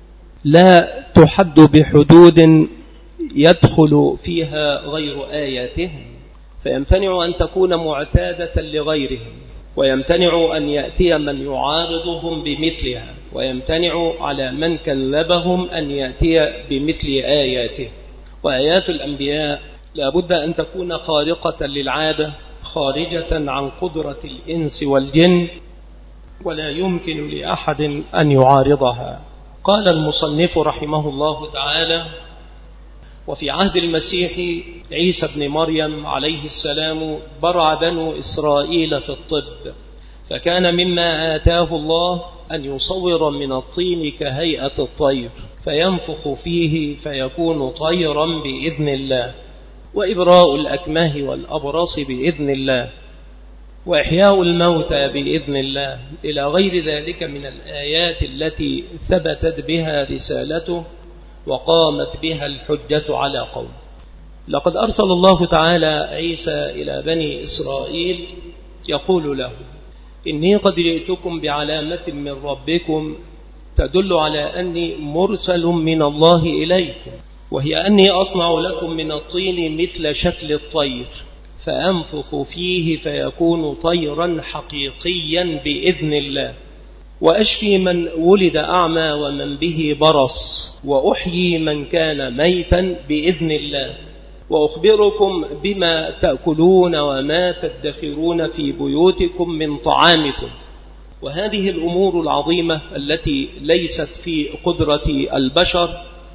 لا تحد بحدود يدخل فيها غير آياتهم، فيمتنع أن تكون معتادة لغيرهم، ويمتنع أن يأتي من يعارضهم بمثلها، ويمتنع على من كلبهم أن يأتي بمثل آياته. وآيات الأنبياء لا بد أن تكون خارقة للعادة، خارجة عن قدرة الإنس والجن، ولا يمكن لأحد أن يعارضها. قال المصنف رحمه الله تعالى: وفي عهد المسيح عيسى بن مريم عليه السلام برع بنو إسرائيل في الطب، فكان مما آتاه الله أن يصور من الطين كهيئة الطير فينفخ فيه فيكون طيرا بإذن الله، وإبراء الأكمه والأبرص بإذن الله، وإحياء الموتى بإذن الله، إلى غير ذلك من الآيات التي ثبتت بها رسالته وقامت بها الحجة على قوم. لقد أرسل الله تعالى عيسى إلى بني إسرائيل يقول له: إني قد جئتكم بعلامة من ربكم تدل على أني مرسل من الله إليكم، وهي أني أصنع لكم من الطين مثل شكل الطير فأنفخ فيه فيكون طيرا حقيقيا بإذن الله، وأشفي من ولد أعمى ومن به برص، وأحيي من كان ميتا بإذن الله، وأخبركم بما تأكلون وما تدخرون في بيوتكم من طعامكم. وهذه الأمور العظيمة التي ليست في قدرة البشر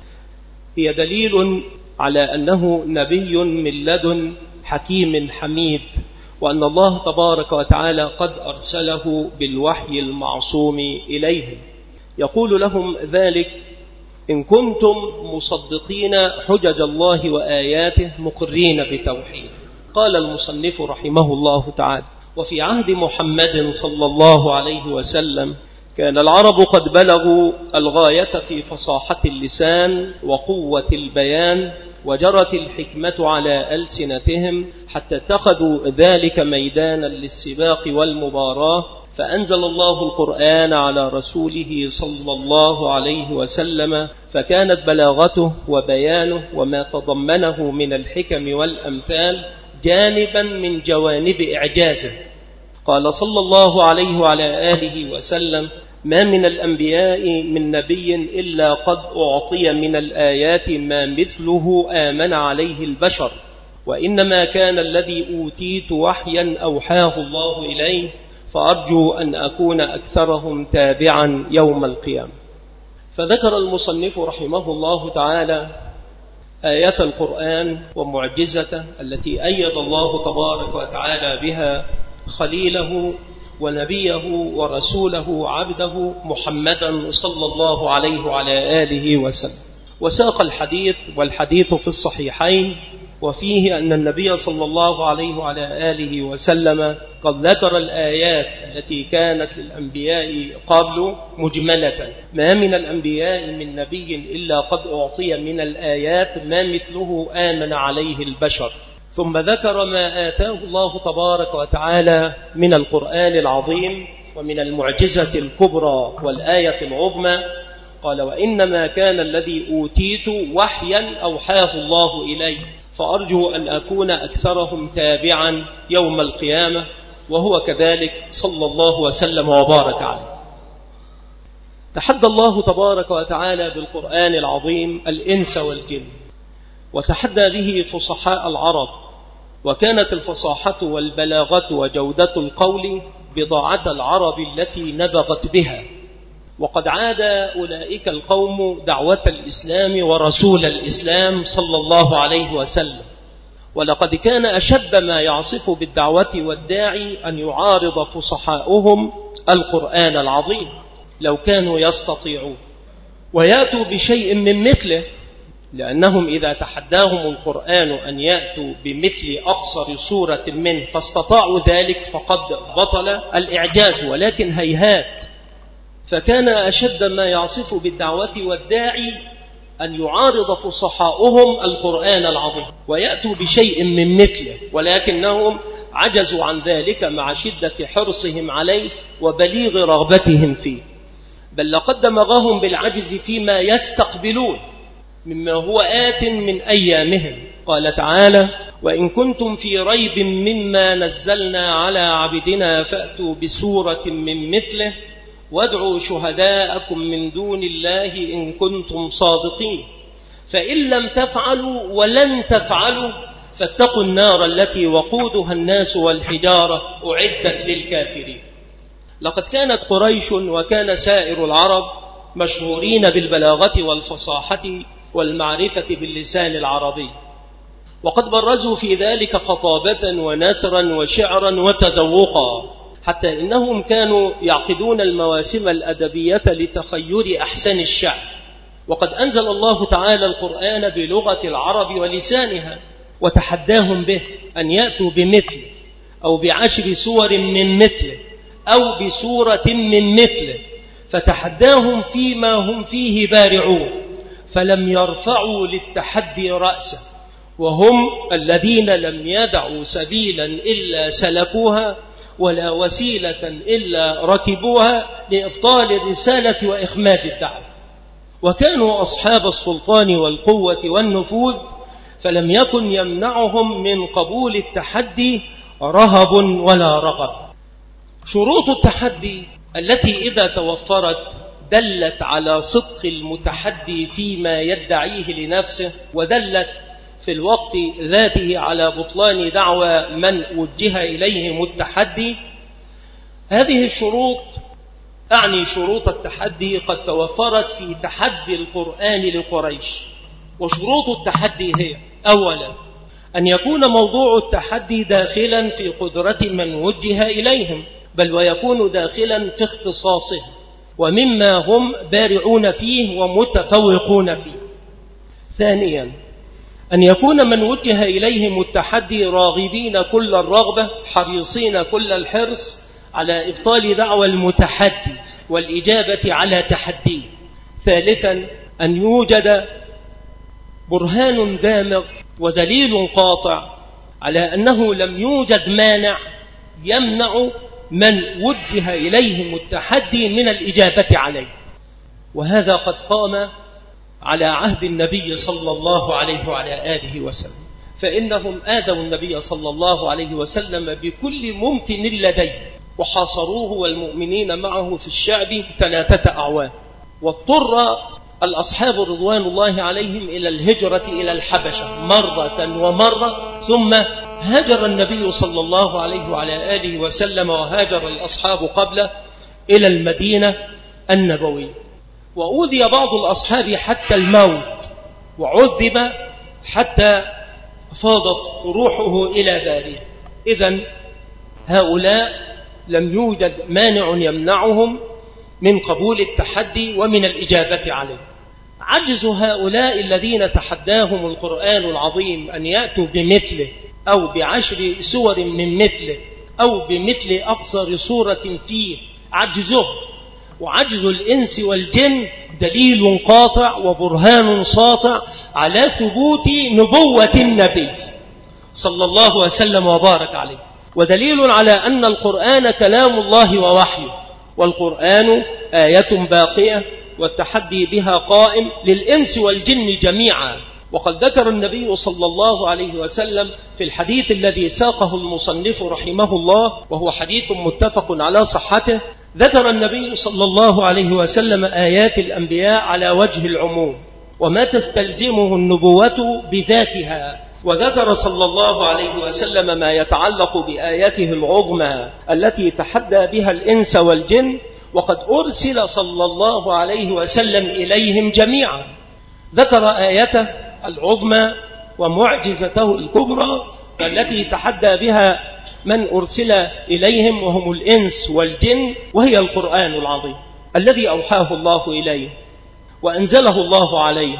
هي دليل على أنه نبي من لدن حكيم حميد، وأن الله تبارك وتعالى قد أرسله بالوحي المعصوم إليهم. يقول لهم ذلك: إن كنتم مصدقين حجج الله وآياته مقرين بتوحيد. قال المصنف رحمه الله تعالى: وفي عهد محمد صلى الله عليه وسلم كان العرب قد بلغوا الغاية في فصاحة اللسان وقوة البيان، وجرت الحكمة على ألسنتهم حتى اتخذوا ذلك ميدانا للسباق والمباراة، فأنزل الله القرآن على رسوله صلى الله عليه وسلم، فكانت بلاغته وبيانه وما تضمنه من الحكم والأمثال جانبا من جوانب إعجازه. قال صلى الله عليه وعلى آله وسلم: ما من الأنبياء من نبي إلا قد أعطي من الآيات ما مثله آمن عليه البشر، وإنما كان الذي أوتيت وحيا أوحاه الله إليه، فأرجو أن أكون أكثرهم تابعا يوم القيامة. فذكر المصنف رحمه الله تعالى آيات القرآن ومعجزته التي أيد الله تبارك وتعالى بها خليله ونبيه ورسوله عبده محمدا صلى الله عليه وعلى آله وسلم. وساق الحديث، والحديث في الصحيحين، وفيه أن النبي صلى الله عليه وعلى آله وسلم قد ذكر الآيات التي كانت للأنبياء قبل مجملة. ما من الأنبياء من نبي إلا قد أعطي من الآيات ما مثله آمن عليه البشر. ثم ذكر ما آتاه الله تبارك وتعالى من القرآن العظيم ومن المعجزة الكبرى والآية العظمى. قال: وإنما كان الذي أوتيت وحيا أوحاه الله إلي، فأرجو أن أكون أكثرهم تابعا يوم القيامة، وهو كذلك صلى الله وسلم وبارك عليه. تحدى الله تبارك وتعالى بالقرآن العظيم الإنس والجن، وتحدى به فصحاء العرب، وكانت الفصاحة والبلاغة وجودة القول بضاعة العرب التي نبغت بها. وقد عاد أولئك القوم دعوة الإسلام ورسول الإسلام صلى الله عليه وسلم، ولقد كان أشد ما يعصف بالدعوة والداعي أن يعارض فصحاؤهم القرآن العظيم لو كانوا يستطيعون، ويأتوا بشيء من مثله، لأنهم إذا تحداهم القرآن أن يأتوا بمثل أقصر سورة منه فاستطاعوا ذلك فقد بطل الإعجاز. ولكن هيهات، فكان أشد ما يعصف بالدعوة والداعي أن يعارض فصحاؤهم القرآن العظيم ويأتوا بشيء من مثله، ولكنهم عجزوا عن ذلك مع شدة حرصهم عليه وبليغ رغبتهم فيه، بل لقد دمغهم بالعجز فيما يستقبلون مما هو آت من أيامهم. قال تعالى: وإن كنتم في ريب مما نزلنا على عبدنا فأتوا بسورة من مثله وادعوا شهداءكم من دون الله إن كنتم صادقين، فإن لم تفعلوا ولن تفعلوا فاتقوا النار التي وقودها الناس والحجارة أعدت للكافرين. لقد كانت قريش وكان سائر العرب مشهورين بالبلاغة والفصاحة والمعرفة باللسان العربي، وقد برزوا في ذلك خطابة ونثرا وشعرا وتذوقا، حتى إنهم كانوا يعقدون المواسم الأدبية لتخير أحسن الشعر. وقد أنزل الله تعالى القرآن بلغة العرب ولسانها، وتحداهم به أن يأتوا بمثله أو ب10 سور من مثله أو بسورة من مثله، فتحداهم فيما هم فيه بارعون، فلم يرفعوا للتحدي رأسا، وهم الذين لم يدعوا سبيلا إلا سلكوها، ولا وسيلة إلا ركبوها لإبطال الرسالة وإخماد الدعوة. وكانوا أصحاب السلطان والقوة والنفوذ، فلم يكن يمنعهم من قبول التحدي رهب ولا رغب. شروط التحدي التي إذا توفرت دلت على صدق المتحدي فيما يدعيه لنفسه، ودلت في الوقت ذاته على بطلان دعوى من وجه إليهم التحدي. هذه الشروط، أعني شروط التحدي، قد توفرت في تحدي القرآن لقريش. وشروط التحدي هي: أولا، أن يكون موضوع التحدي داخلا في قدرة من وجه إليهم، بل ويكون داخلا في اختصاصه ومما هم بارعون فيه ومتفوقون فيه. ثانيا، أن يكون من وجه إليهم التحدي راغبين كل الرغبة، حريصين كل الحرص على إبطال دعوى المتحدي والإجابة على تحديه. ثالثا، أن يوجد برهان دامغ ودليل قاطع على أنه لم يوجد مانع يمنع من وجه إليهم التحدي من الإجابة عليه. وهذا قد قام على عهد النبي صلى الله عليه وعلى آله وسلم، فإنهم آذوا النبي صلى الله عليه وسلم بكل ممكن لديه، وحاصروه والمؤمنين معه في الشعب 3 أعوام، واضطر الأصحاب رضوان الله عليهم إلى الهجرة إلى الحبشة مرة ومرة، ثم هاجر النبي صلى الله عليه وعلى آله وسلم وهاجر الأصحاب قبله إلى المدينة النبوية. وأوذي بعض الأصحاب حتى الموت، وعذب حتى فاضت روحه إلى باريه. إذن هؤلاء لم يوجد مانع يمنعهم من قبول التحدي ومن الإجابة عليه. عجز هؤلاء الذين تحداهم القرآن العظيم أن يأتوا بمثله أو ب10 سور من مثله أو بمثل أقصر سورة فيه، عجزه وعجز الإنس والجن دليل قاطع وبرهان ساطع على ثبوت نبوة النبي صلى الله وسلم وبارك عليه، ودليل على أن القرآن كلام الله ووحيه، والقرآن آية باقية والتحدي بها قائم للإنس والجن جميعا. وقد ذكر النبي صلى الله عليه وسلم في الحديث الذي ساقه المصنف رحمه الله، وهو حديث متفق على صحته، ذكر النبي صلى الله عليه وسلم آيات الأنبياء على وجه العموم وما تستلزمه النبوة بذاتها، وذكر صلى الله عليه وسلم ما يتعلق بآياته العظمى التي تحدى بها الإنس والجن، وقد أرسل صلى الله عليه وسلم إليهم جميعا. ذكر آيته العظمى ومعجزته الكبرى التي تحدى بها من أرسل إليهم وهم الإنس والجن، وهي القرآن العظيم الذي أوحاه الله إليه وأنزله الله عليه،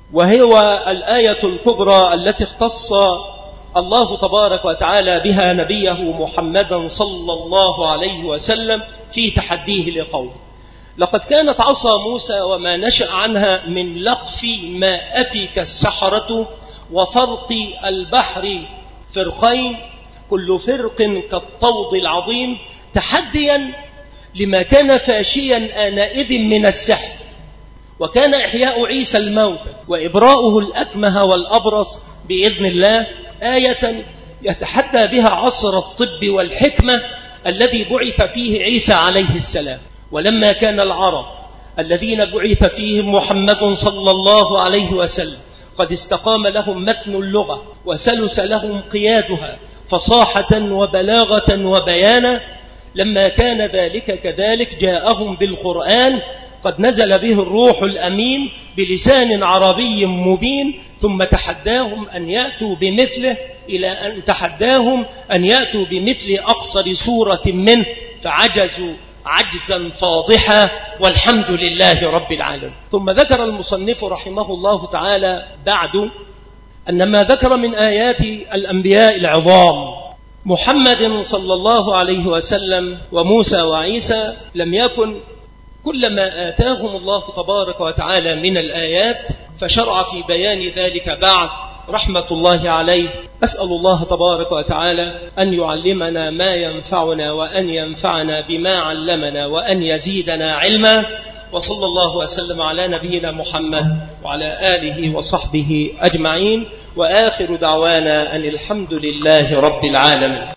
وهو الآية الكبرى التي اختص الله تبارك وتعالى بها نبيه محمدا صلى الله عليه وسلم في تحديه لقومه. لقد كانت عصا موسى وما نشأ عنها من لقف ما أفك السحرة وفرق البحر فرقين كل فرق كالطود العظيم تحديا لما كان فاشيا آنئذ من السحر. وكان إحياء عيسى الموتى وإبراؤه الأكمه والأبرص بإذن الله آية يتحدى بها عصر الطب والحكمة الذي بعث فيه عيسى عليه السلام. ولما كان العرب الذين بعث فيهم محمد صلى الله عليه وسلم قد استقام لهم متن اللغة وسلس لهم قيادها فصاحة وبلاغة وبيانا، لما كان ذلك كذلك جاءهم بالقرآن قد نزل به الروح الأمين بلسان عربي مبين، ثم تحداهم أن يأتوا بمثله، إلى أن تحداهم أن يأتوا بمثل أقصر سورة منه، فعجزوا عجزا فاضحا، والحمد لله رب العالمين. ثم ذكر المصنف رحمه الله تعالى بعد أن ما ذكر من آيات الأنبياء العظام محمد صلى الله عليه وسلم وموسى وعيسى لم يكن كلما آتاهم الله تبارك وتعالى من الآيات فشرع في بيان ذلك بعد رحمة الله عليه. أسأل الله تبارك وتعالى أن يعلمنا ما ينفعنا، وأن ينفعنا بما علمنا، وأن يزيدنا علما. وصلى الله وسلم على نبينا محمد وعلى آله وصحبه أجمعين، وآخر دعوانا أن الحمد لله رب العالمين.